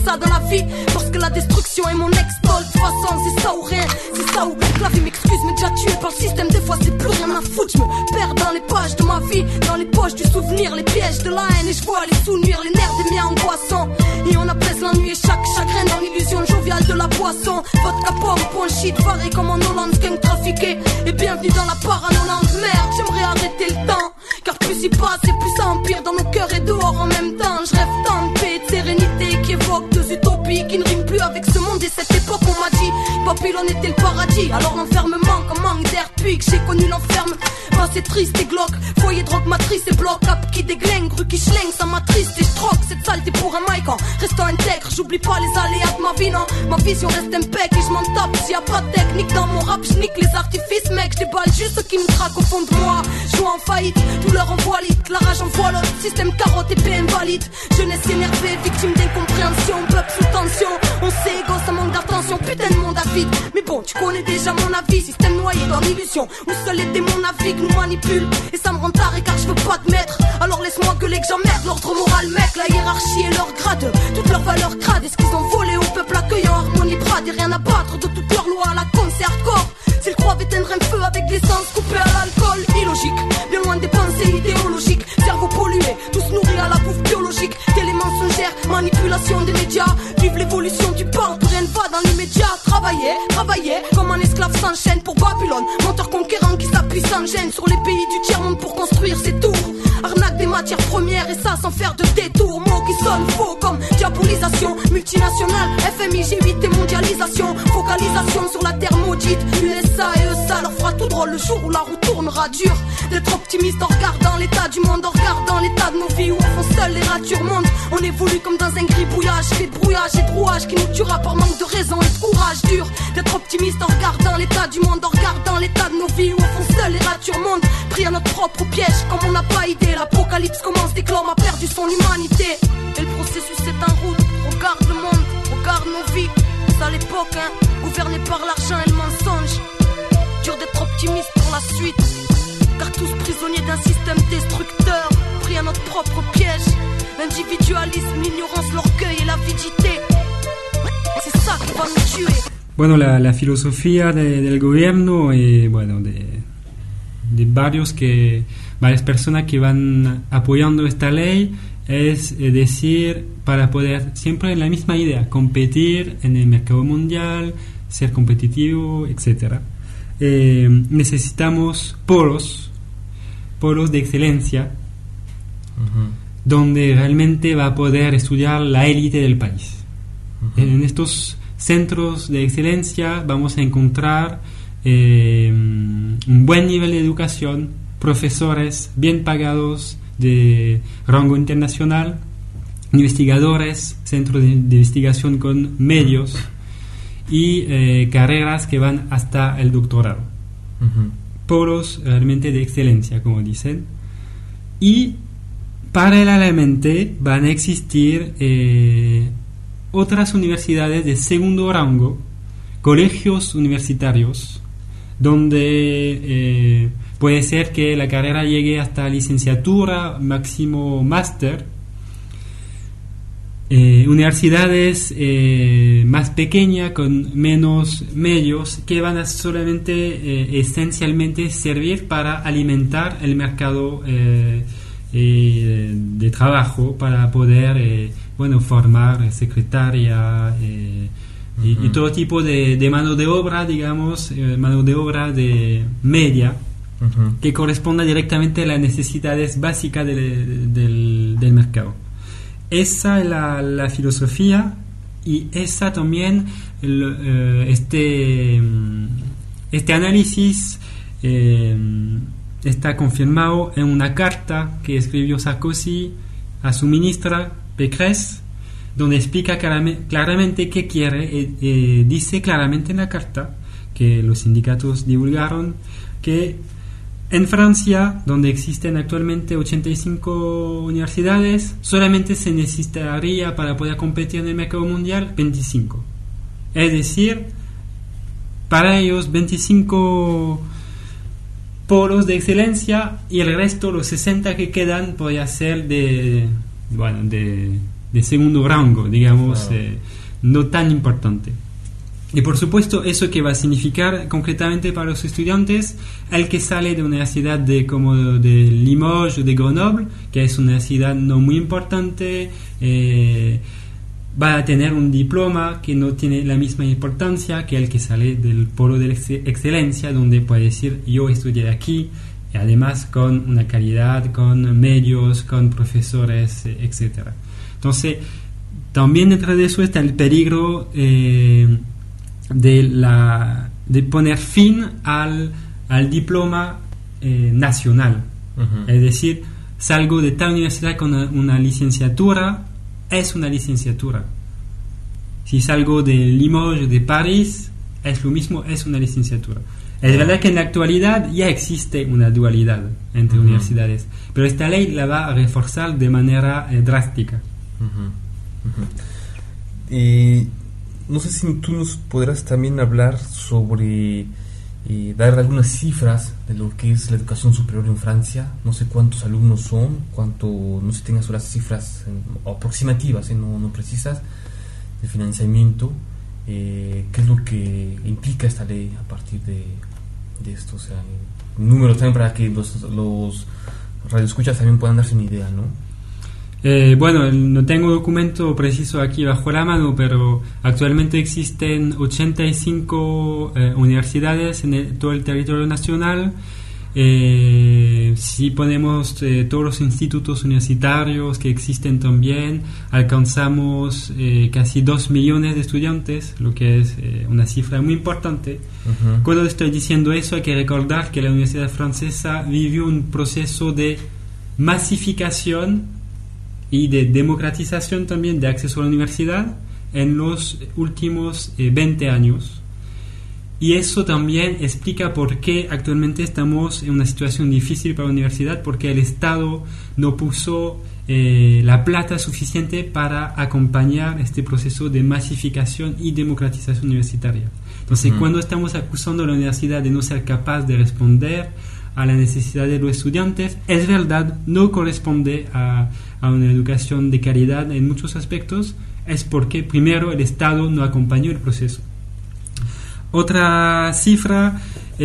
ça dans la vie. Parce que la destruction est mon ex-tol. De toute façon, c'est ça ou rien, c'est ça ou que la vie m'excuse, mais déjà tué par le système. Des fois, c'est plus rien à foutre. Je me perds dans les pages de ma vie, dans les poches du souvenir, les pièges de la haine. Et je vois les souvenirs, les nerfs des miens angoissants. Et on apaise l'ennui et chaque chagrin dans l'illusion joviale de la boisson. Vodka pomme, point shit, varé comme en Hollande, gang trafiqué. Et bienvenue dans la Paranolande. Merde, j'aimerais arrêter le temps, car plus il passe et plus ça empire dans nos cœurs et dehors en même temps. Je rêve tant de paix et de sérénité qui évoquent deux utopies qui ne riment plus avec ce monde et cette époque. On m'a dit Babylone était le paradis, alors l'enfermement comme manque d'air depuis que j'ai connu l'enferme. Bah c'est triste et glauque, foyer drogue matrice et bloc up qui déglingue, rue qui schlingue, ça m'attriste et je troque cette saleté pour un mic en restant intègre. J'oublie pas les aléas de ma vie, non, ma vision reste impec et je m'en tape. S'il y a pas de technique dans mon rap, je nique les artifices, mec, je déballe juste ce qui me traque au fond de moi. Je suis en faillite, douleur en voilite, la rage en voile, système carotte et paix invalide. Jeunesse énervée, victime d'incompréhension, peuple sous tension. On s'égo, ça manque d'attention, putain de monde à vide. Mais bon, tu connais déjà mon avis, système noyé dans l'illusion, où seuls les démons naviguent, nous manipulent. Et ça me rend taré car je veux pas te mettre. Alors laisse-moi gueuler que j'emmerde l'ordre moral, mec. La hiérarchie et leur grade, toutes leurs valeurs crades. Est-ce qu'ils ont volé au peuple accueillant, harmonie brade et rien à battre de toutes leurs lois à la con, c'est hardcore. S'ils croient éteindre un feu avec de l'essence coupée à l'alcool, illogique, bien loin des pensées idéologiques. Cerveau pollué, tous nourris à la bouffe biologique. Télé mensongère, manipulation des médias. Vive l'évolution du pain, rien ne va dans l'immédiat. Travailler, comme un esclave s'enchaîne pour Babylone. Menteur conquérant qui s'appuie sans gêne sur les pays du tiers-monde pour construire ses tours. Arnaque des matières premières et ça sans faire de détour. Mots qui sonnent faux comme diabolisation, multinationale, FMI, G8 et mondialisation. Focalisation sur la terre maudite, USA et eux ça leur fera tout drôle le jour où la roue tournera dur. D'être optimiste en regardant l'état du monde, en regardant l'état de nos vies où au fond seuls les ratures montent. On évolue comme dans un gribouillage, fait de brouillage et de rouage qui nous tuera par manque de raison et de courage dur. D'être optimiste en regardant l'état du monde, en regardant l'état de nos vies où au fond seuls les ratures montent. Pris à notre propre piège comme on n'a pas idée. L'apocalypse commence dès que l'homme a perdu son humanité. Et le processus est en route. Regarde le monde, regarde nos vies. C'est à l'époque, hein, gouverné par l'argent et le mensonge. Dur d'être optimiste pour la suite, car tous prisonniers d'un système destructeur, pris à notre propre piège. L'individualisme, l'ignorance, l'orgueil et l'avidité, c'est ça qui va nous tuer. Bueno, la filosofía del gobierno y bueno, de varias personas que van apoyando esta ley es decir, para poder siempre en la misma idea, competir en el mercado mundial, ser competitivo, etc. Necesitamos polos de excelencia, donde realmente va a poder estudiar la élite del país. En estos centros de excelencia vamos a encontrar un buen nivel de educación, profesores bien pagados de rango internacional, investigadores, centros de investigación con medios y carreras que van hasta el doctorado. Polos realmente de excelencia, como dicen. Y paralelamente van a existir otras universidades de segundo rango, colegios universitarios, donde puede ser que la carrera llegue hasta licenciatura, máximo máster. Universidades más pequeñas, con menos medios, que van a solamente, esencialmente, servir para alimentar el mercado de trabajo, para poder formar secretaria y todo tipo de mano de obra, digamos, mano de obra de media, que corresponda directamente a las necesidades básicas del mercado. Esa es la filosofía, y esa también este análisis está confirmado en una carta que escribió Sarkozy a su ministra Pécresse, donde explica claramente qué quiere. Dice claramente en la carta que los sindicatos divulgaron que en Francia, donde existen actualmente 85 universidades, solamente se necesitaría para poder competir en el mercado mundial 25. Es decir, para ellos 25 polos de excelencia, y el resto, los 60 que quedan, podría ser de de segundo rango, digamos, no tan importante. Y por supuesto, eso que va a significar concretamente para los estudiantes, el que sale de una universidad como de Limoges o de Grenoble, que es una universidad no muy importante, va a tener un diploma que no tiene la misma importancia que el que sale del polo de excelencia, donde puede decir yo estudié aquí, y además con una calidad, con medios, con profesores, etc. Entonces, también dentro de eso está el peligro de poner fin al diploma nacional. Es decir, salgo de tal universidad con una licenciatura, es una licenciatura. Si salgo de Limoges, de París, es lo mismo, es una licenciatura. Es verdad que en la actualidad ya existe una dualidad entre universidades, pero esta ley la va a reforzar de manera drástica. No sé si tú nos podrás también hablar sobre, dar algunas cifras de lo que es la educación superior en Francia. No sé cuántos alumnos son, no sé si tengas las cifras aproximativas, no precisas, de financiamiento. ¿Qué es lo que implica esta ley a partir de esto? O sea, números también para que los radioescuchas también puedan darse una idea, ¿no? Bueno, no tengo documento preciso aquí bajo la mano, pero actualmente existen 85 universidades en todo el territorio nacional. Si ponemos todos los institutos universitarios que existen también, alcanzamos casi 2 millones de estudiantes, lo que es una cifra muy importante. Cuando estoy diciendo eso, hay que recordar que la Universidad Francesa vivió un proceso de masificación y de democratización también de acceso a la universidad en los últimos 20 años. Y eso también explica por qué actualmente estamos en una situación difícil para la universidad, porque el Estado no puso la plata suficiente para acompañar este proceso de masificación y democratización universitaria. Entonces, cuando estamos acusando a la universidad de no ser capaz de responder a la necesidad de los estudiantes, es verdad, no corresponde a una educación de calidad en muchos aspectos, es porque primero el Estado no acompañó el proceso. Otra cifra,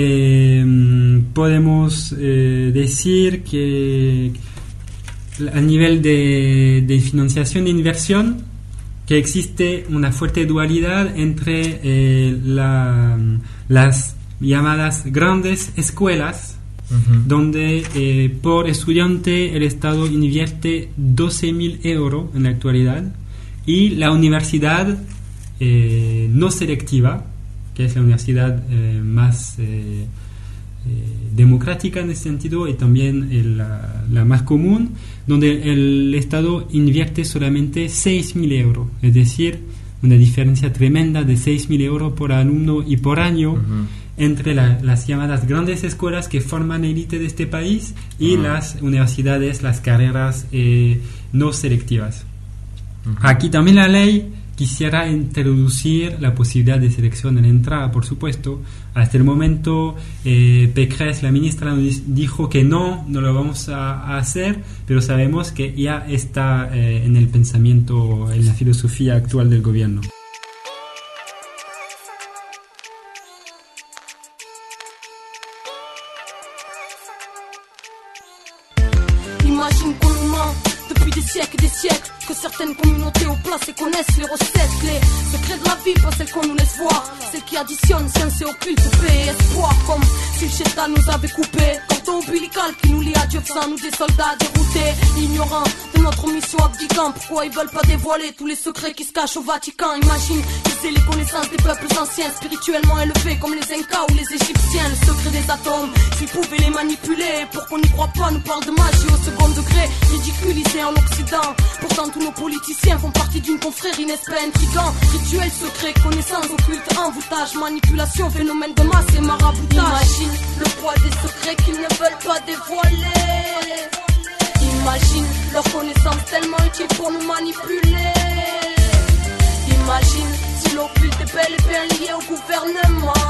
podemos decir que a nivel de financiación de inversión, que existe una fuerte dualidad entre las llamadas grandes escuelas, donde por estudiante el Estado invierte 12.000 euros en la actualidad, y la universidad no selectiva, que es la universidad más democrática en ese sentido, y también la más común, donde el Estado invierte solamente 6.000 euros, es decir, una diferencia tremenda de 6.000 euros por alumno y por año entre las llamadas grandes escuelas que forman élite de este país y las universidades, las carreras no selectivas. Aquí también la ley quisiera introducir la posibilidad de selección en la entrada, por supuesto. Hasta el momento Pécresse, la ministra, nos dijo que no lo vamos a hacer, pero sabemos que ya está en el pensamiento, en la filosofía actual del gobierno. Imagine qu'on nous ment depuis des siècles et des siècles, que certaines communautés au placé connaissent les recettes, les secrets de la vie, pas celles qu'on nous laisse voir, celles qui additionnent science et occulte, paix et espoir, comme si le chétan nous avait coupé, cordon ombilical qui nous lie à Dieu, faisant nous des soldats déroutés, ignorants de notre mission abdicant. Pourquoi ils veulent pas dévoiler tous les secrets qui se cachent au Vatican? Imagine qu'ils aient les connaissances des peuples anciens, spirituellement élevés comme les Incas ou les Égyptiens, le secret des atomes, s'ils pouvaient les manipuler, pour qu'on n'y croit pas, nous parle de magie au second degré, ridiculisé en Occident. Pourtant tous nos politiciens font partie d'une confrérie, n'est-ce pas intriguant? Rituel secret, connaissance occulte, envoûtage, manipulation, phénomène de masse et maraboutage. Imagine le poids des secrets qu'ils ne veulent pas dévoiler. Imagine leur connaissance tellement utile pour nous manipuler. Imagine si l'occulte est bel et bien lié au gouvernement.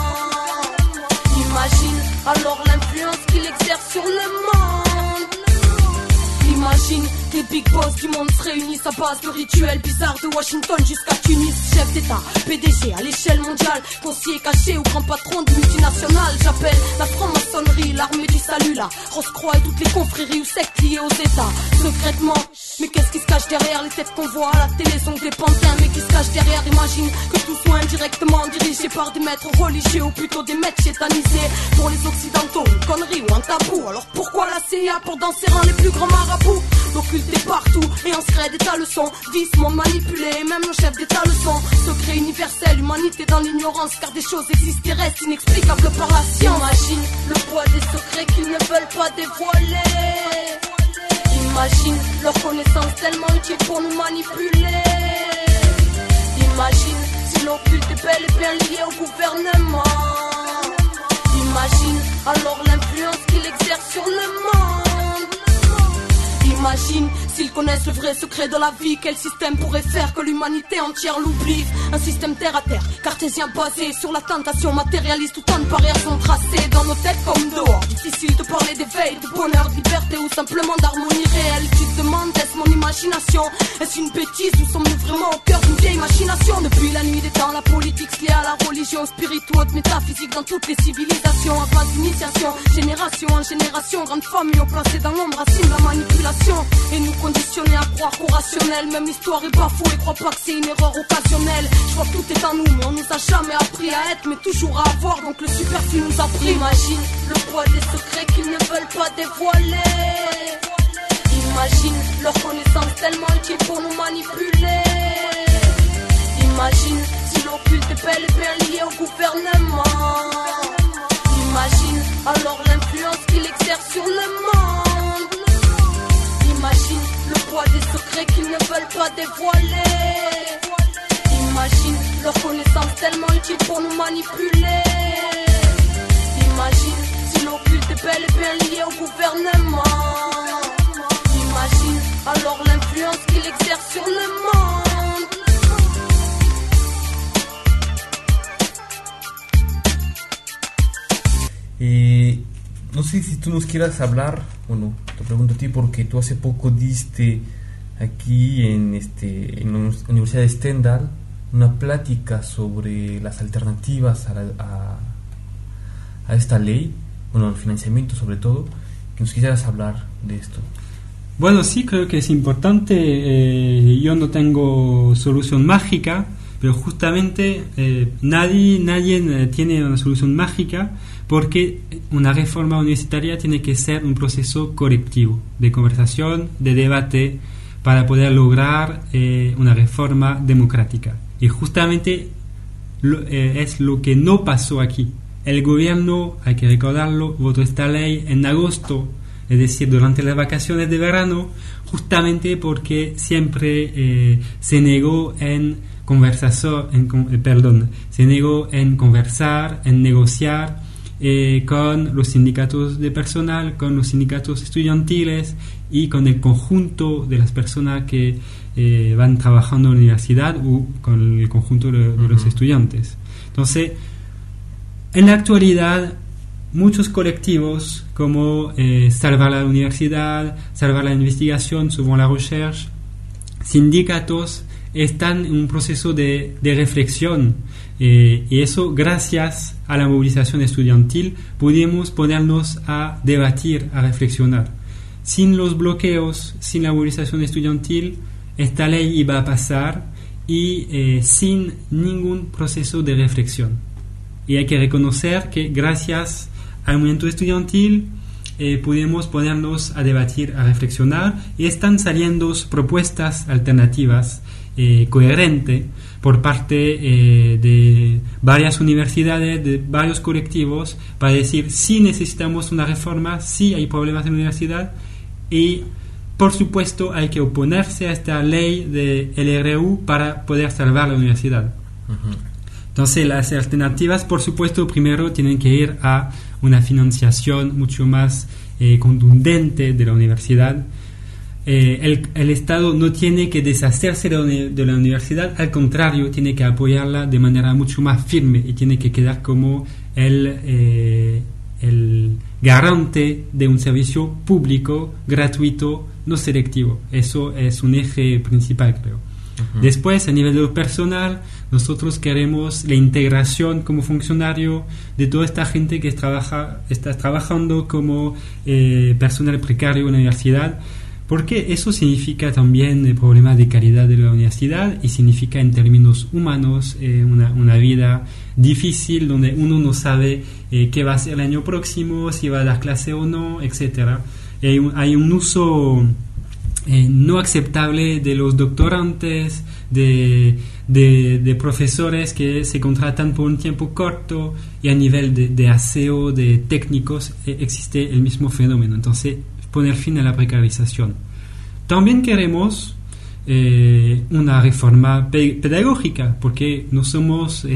Imagine alors l'influence qu'il exerce sur le monde. Imagine Imagine que les big boss du monde se réunissent à base de rituels bizarres de Washington jusqu'à Tunis. Chef d'État, PDG à l'échelle mondiale, conseiller caché ou grand patron de multinationales. J'appelle la franc-maçonnerie, l'armée du salut, la Rose-Croix et toutes les confréries ou sectes liées aux États. Secrètement, mais qu'est-ce qui se cache derrière les têtes qu'on voit à la télé sont des pantins, mais qui se cache derrière? Imagine que tout soit indirectement dirigé par des maîtres religieux ou plutôt des maîtres chétanisés. Pour les occidentaux, une connerie ou un tabou. Alors pourquoi la CIA pour danser en les plus grands marabouts? L'occulte est partout et en secret d'État le sont. Vice, monde manipulé et même nos chefs d'État le sont. Secret universel, humanité dans l'ignorance, car des choses existent et restent inexplicables par la science. Imagine le poids des secrets qu'ils ne veulent pas dévoiler. Imagine leur connaissance tellement utile pour nous manipuler. Imagine si l'occulte est bel et bien lié au gouvernement. Imagine alors l'influence qu'il exerce sur le monde. Imagine s'ils connaissent le vrai secret de la vie, quel système pourrait faire que l'humanité entière l'oublie? Un système terre à terre, cartésien basé sur la tentation matérialiste où tant de barrières sont tracées dans nos têtes comme dehors. Difficile de parler d'éveil, de bonheur, de liberté ou simplement d'harmonie réelle. Tu te demandes, est-ce mon imagination? Est-ce une bêtise ou sommes-nous vraiment au cœur d'une vieille machination? Depuis la nuit des temps, la politique se lie à la religion, spirituelle, métaphysique dans toutes les civilisations. À base d'initiation, génération en génération, grande famille au placé dans l'ombre, racine la manipulation. Et nous conditionnés à croire qu'au rationnel, même l'histoire est bafouée, crois pas que c'est une erreur occasionnelle. Je vois que tout est en nous, mais on nous a jamais appris à être, mais toujours à avoir, donc le superflu nous a pris. Imagine le poids des secrets qu'ils ne veulent pas dévoiler. Imagine leur connaissance tellement utile pour nous manipuler. Imagine si l'occulte est bel et bien lié au gouvernement. Imagine alors l'influence qu'il exerce sur le monde. Imagine le poids des secrets qu'ils ne veulent pas dévoiler. Imagine leur connaissance tellement utile pour nous manipuler. Imagine si l'occulte est bel et bien lié au gouvernement. Imagine alors l'influence qu'il exerce sur le monde. No sé si tú nos quieras hablar, bueno, te pregunto a ti porque tú hace poco diste aquí en la Universidad de Stendhal una plática sobre las alternativas a esta ley, bueno, el financiamiento sobre todo, que nos quisieras hablar de esto. Bueno, sí, creo que es importante. Yo no tengo solución mágica, pero justamente nadie tiene una solución mágica, porque una reforma universitaria tiene que ser un proceso colectivo, de conversación, de debate, para poder lograr una reforma democrática. Y justamente es lo que no pasó aquí. El gobierno, hay que recordarlo, votó esta ley en agosto, es decir, durante las vacaciones de verano, justamente porque siempre se negó en conversar, en negociar con los sindicatos de personal, con los sindicatos estudiantiles y con el conjunto de las personas que van trabajando en la universidad o con el conjunto de los estudiantes. Entonces, en la actualidad, muchos colectivos como Salvar la Universidad, Salvar la Investigación, Sauvons la Recherche, sindicatos, están en un proceso de reflexión, y eso, gracias a la movilización estudiantil, pudimos ponernos a debatir, a reflexionar. Sin los bloqueos, sin la movilización estudiantil, esta ley iba a pasar y sin ningún proceso de reflexión. Y hay que reconocer que gracias al movimiento estudiantil pudimos ponernos a debatir, a reflexionar, y están saliendo propuestas alternativas coherentes por parte de varias universidades, de varios colectivos, para decir si necesitamos una reforma, si hay problemas en la universidad, y por supuesto hay que oponerse a esta ley de LRU para poder salvar la universidad. Entonces las alternativas, por supuesto, primero tienen que ir a una financiación mucho más contundente de la universidad. El Estado no tiene que deshacerse de la universidad, al contrario, tiene que apoyarla de manera mucho más firme y tiene que quedar como el garante de un servicio público, gratuito, no selectivo. Eso es un eje principal, creo. Después, a nivel de lo personal, nosotros queremos la integración como funcionario de toda esta gente que está trabajando como personal precario en la universidad, porque eso significa también el problema de calidad de la universidad y significa en términos humanos una vida difícil donde uno no sabe qué va a hacer el año próximo, si va a dar clase o no, etc. Hay un uso no aceptable de los doctorantes, de profesores que se contratan por un tiempo corto, y a nivel de aseo, de técnicos, existe el mismo fenómeno. Entonces, poner fin a la precarización. También queremos una reforma pedagógica, porque no somos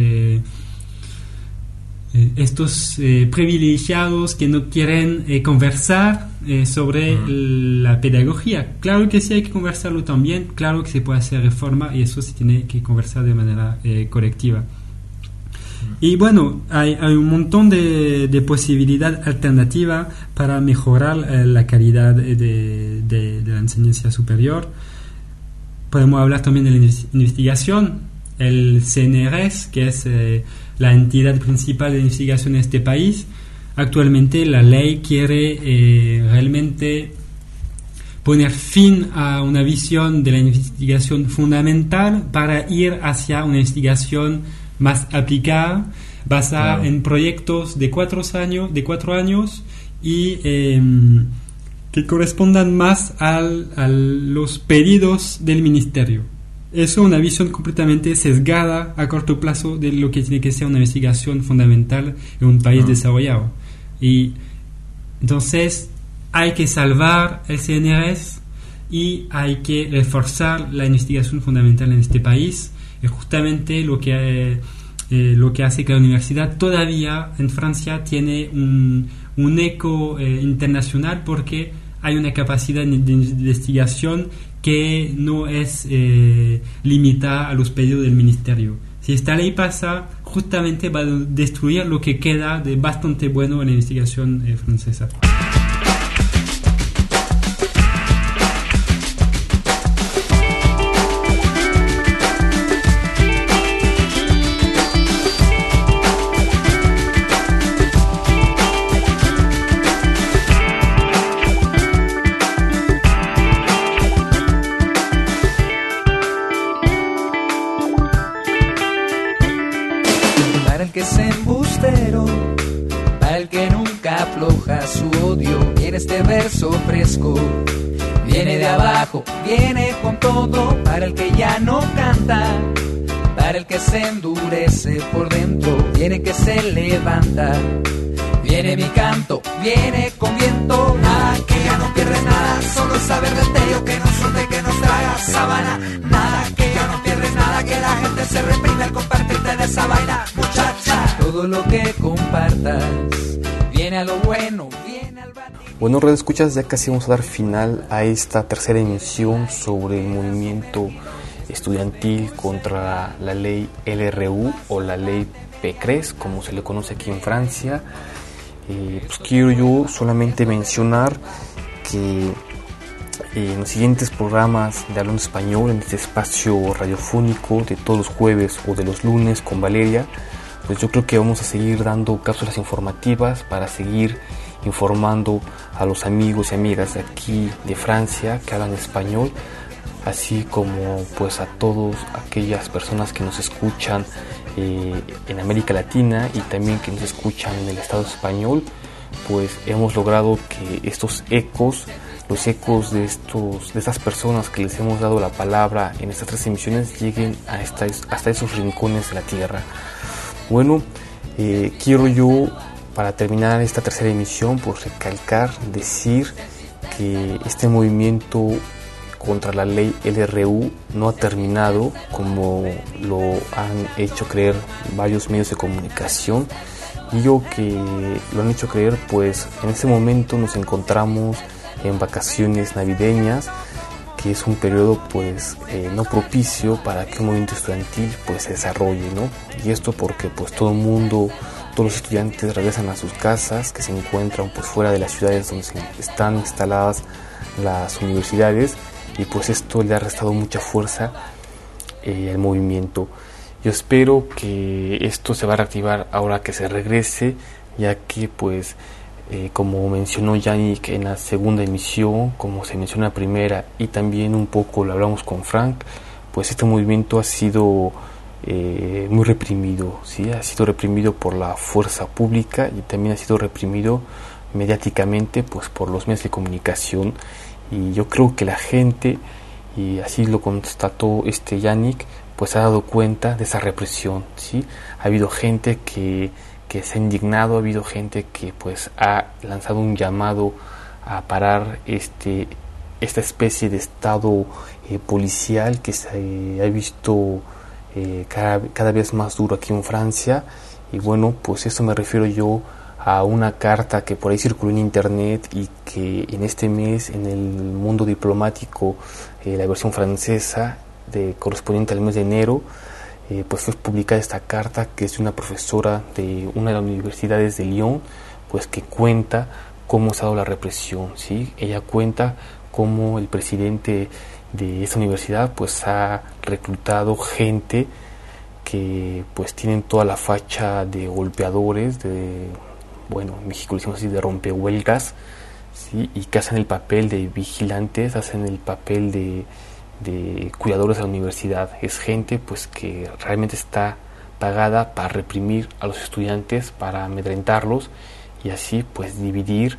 estos privilegiados que no quieren conversar sobre la pedagogía. Claro que sí hay que conversarlo también, claro que se puede hacer reforma y eso se tiene que conversar de manera colectiva. Y bueno, hay un montón de posibilidad alternativa para mejorar la calidad de la enseñanza superior. Podemos hablar también de la investigación. El CNRS, que es la entidad principal de investigación en este país, actualmente la ley quiere realmente poner fin a una visión de la investigación fundamental para ir hacia una investigación más aplicada, basada en proyectos de 4 años y que correspondan más a los pedidos del ministerio. Eso es una visión completamente sesgada a corto plazo de lo que tiene que ser una investigación fundamental en un país desarrollado. Y entonces hay que salvar el CNRS y hay que reforzar la investigación fundamental en este país. Es justamente lo que hace que la universidad todavía en Francia tiene un eco internacional, porque hay una capacidad de investigación que no es limitada a los pedidos del ministerio. Si esta ley pasa, justamente va a destruir lo que queda de bastante bueno en la investigación francesa. Su odio, viene este verso fresco, viene de abajo, viene con todo, para el que ya no canta, para el que se endurece por dentro, viene que se levanta, viene mi canto, viene con viento, nada que ya no pierdes nada, solo saber del tello que nos hunde, que nos traga sabana, nada que ya no pierdes nada, que la gente se reprime al compartirte de esa vaina, muchacha, todo lo que compartas viene a lo bueno, viene al batido. Bueno, Radio Escuchas, ya casi vamos a dar final a esta tercera emisión sobre el movimiento estudiantil contra la ley LRU o la ley Pécresse, como se le conoce aquí en Francia. Pues quiero yo solamente mencionar que en los siguientes programas de Hablando Español, en este espacio radiofónico de todos los jueves o de los lunes con Valeria, pues yo creo que vamos a seguir dando cápsulas informativas para seguir informando a los amigos y amigas de aquí de Francia que hablan español, así como pues a todas aquellas personas que nos escuchan en América Latina y también que nos escuchan en el Estado español. Pues hemos logrado que estos ecos, los ecos de estas personas que les hemos dado la palabra en estas 3 emisiones, lleguen hasta esos rincones de la tierra. Bueno, quiero yo, para terminar esta tercera emisión, pues recalcar, decir que este movimiento contra la ley LRU no ha terminado, como lo han hecho creer varios medios de comunicación. Y yo que lo han hecho creer, pues en este momento nos encontramos en vacaciones navideñas, que es un periodo pues no propicio para que un movimiento estudiantil pues se desarrolle, ¿no? Y esto porque pues todo el mundo todos los estudiantes regresan a sus casas, que se encuentran pues fuera de las ciudades donde están instaladas las universidades, y pues esto le ha restado mucha fuerza al movimiento. Yo espero que esto se va a reactivar ahora que se regrese, ya que pues como mencionó Yannick en la segunda emisión, como se mencionó en la primera y también un poco lo hablamos con Frank, pues este movimiento ha sido muy reprimido, ¿sí? Ha sido reprimido por la fuerza pública y también ha sido reprimido mediáticamente pues por los medios de comunicación, y yo creo que la gente, y así lo constató Yannick, pues ha dado cuenta de esa represión, ¿sí? Ha habido gente que se ha indignado, ha habido gente que pues ha lanzado un llamado a parar esta especie de estado policial que se ha visto cada vez más duro aquí en Francia. Y bueno, pues eso me refiero yo a una carta que por ahí circuló en internet y que en este mes en el mundo diplomático, la versión francesa correspondiente al mes de enero, pues fue publicada esta carta, que es de una profesora de una de las universidades de Lyon, pues que cuenta cómo se ha dado la represión, ¿sí? Ella cuenta cómo el presidente de esa universidad pues ha reclutado gente que pues tienen toda la facha de golpeadores, bueno, en México lo decimos así, de rompehuelgas, ¿sí? Y que hacen el papel de vigilantes, hacen el papel de cuidadores de la universidad. Es gente pues que realmente está pagada para reprimir a los estudiantes, para amedrentarlos y así pues dividir,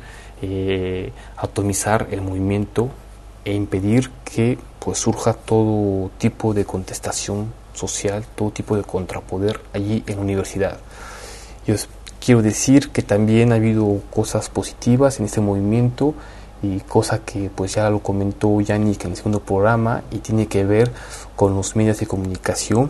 atomizar el movimiento e impedir que pues surja todo tipo de contestación social, todo tipo de contrapoder allí en la universidad. Yo quiero decir que también ha habido cosas positivas en este movimiento, y cosa que pues ya lo comentó Yannick en el segundo programa, y tiene que ver con los medios de comunicación,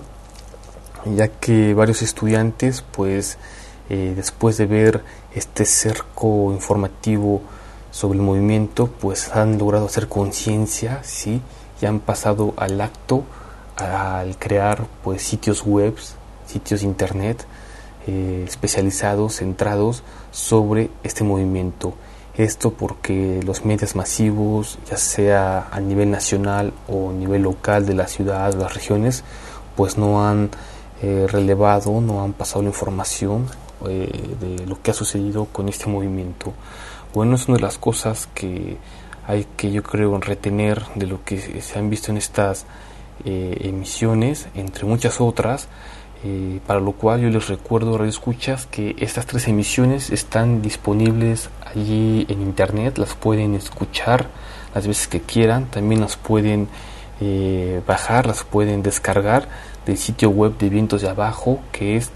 ya que varios estudiantes pues después de ver este cerco informativo sobre el movimiento pues han logrado hacer conciencia, ¿sí? Y han pasado al acto al crear pues sitios web, sitios internet especializados, centrados sobre este movimiento. Esto porque los medios masivos, ya sea a nivel nacional o a nivel local de la ciudad o las regiones, pues no han relevado, no han pasado la información de lo que ha sucedido con este movimiento. Bueno, es una de las cosas que hay que, yo creo, retener de lo que se han visto en estas emisiones, entre muchas otras. Para lo cual yo les recuerdo, radioescuchas, que estas 3 emisiones están disponibles allí en internet, las pueden escuchar las veces que quieran, también las pueden bajar, las pueden descargar del sitio web de Vientos de Abajo, que es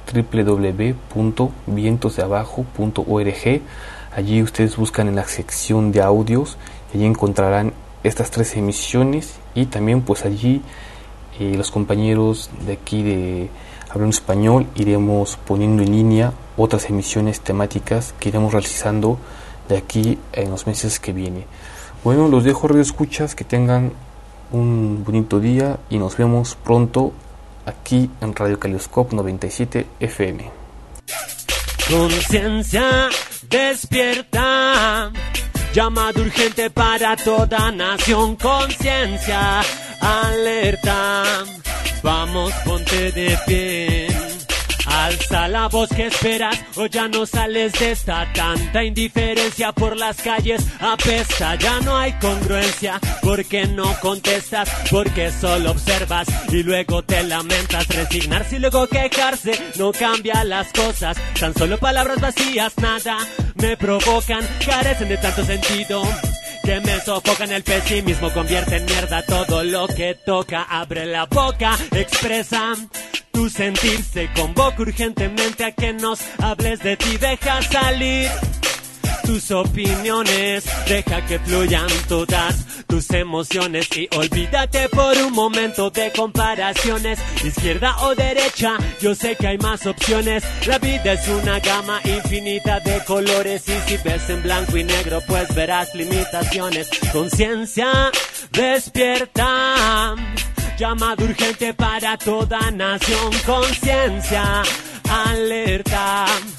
www.vientosdeabajo.org. Allí ustedes buscan en la sección de audios y allí encontrarán estas 3 emisiones, y también pues allí los compañeros de aquí de Hablando Español iremos poniendo en línea otras emisiones temáticas que iremos realizando de aquí en los meses que viene. Bueno, los dejo, radio escuchas, que tengan un bonito día y nos vemos pronto aquí en Radio Caleidoscopio 97 FM. Conciencia despierta, llamado urgente para toda nación. Conciencia alerta, vamos, ponte de pie. Alza la voz, que esperas, o ya no sales de esta. Tanta indiferencia por las calles apesta. Ya no hay congruencia, porque no contestas, porque solo observas y luego te lamentas. Resignarse y luego quejarse no cambia las cosas. Tan solo palabras vacías, nada me provocan, carecen de tanto sentido que me sofocan. El pesimismo convierte en mierda todo lo que toca. Abre la boca, expresa tu sentir, se convoca urgentemente a que nos hables de ti. Deja salir tus opiniones, deja que fluyan todas tus emociones y olvídate por un momento de comparaciones, izquierda o derecha, yo sé que hay más opciones. La vida es una gama infinita de colores y si ves en blanco y negro pues verás limitaciones. Conciencia despierta, llamado urgente para toda nación. Conciencia alerta,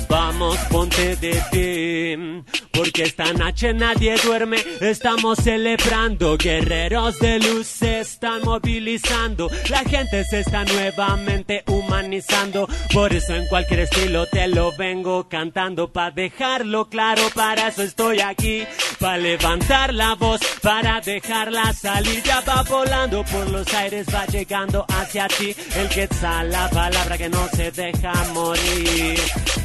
Vamos, ponte de pie, porque esta noche nadie duerme. Estamos celebrando, guerreros de luz se están movilizando. La gente se está nuevamente humanizando. Por eso en cualquier estilo te lo vengo cantando, pa' dejarlo claro, para eso estoy aquí, pa' levantar la voz, para dejarla salir. Ya va volando por los aires, va llegando hacia ti el Quetzal, la palabra que no se deja morir.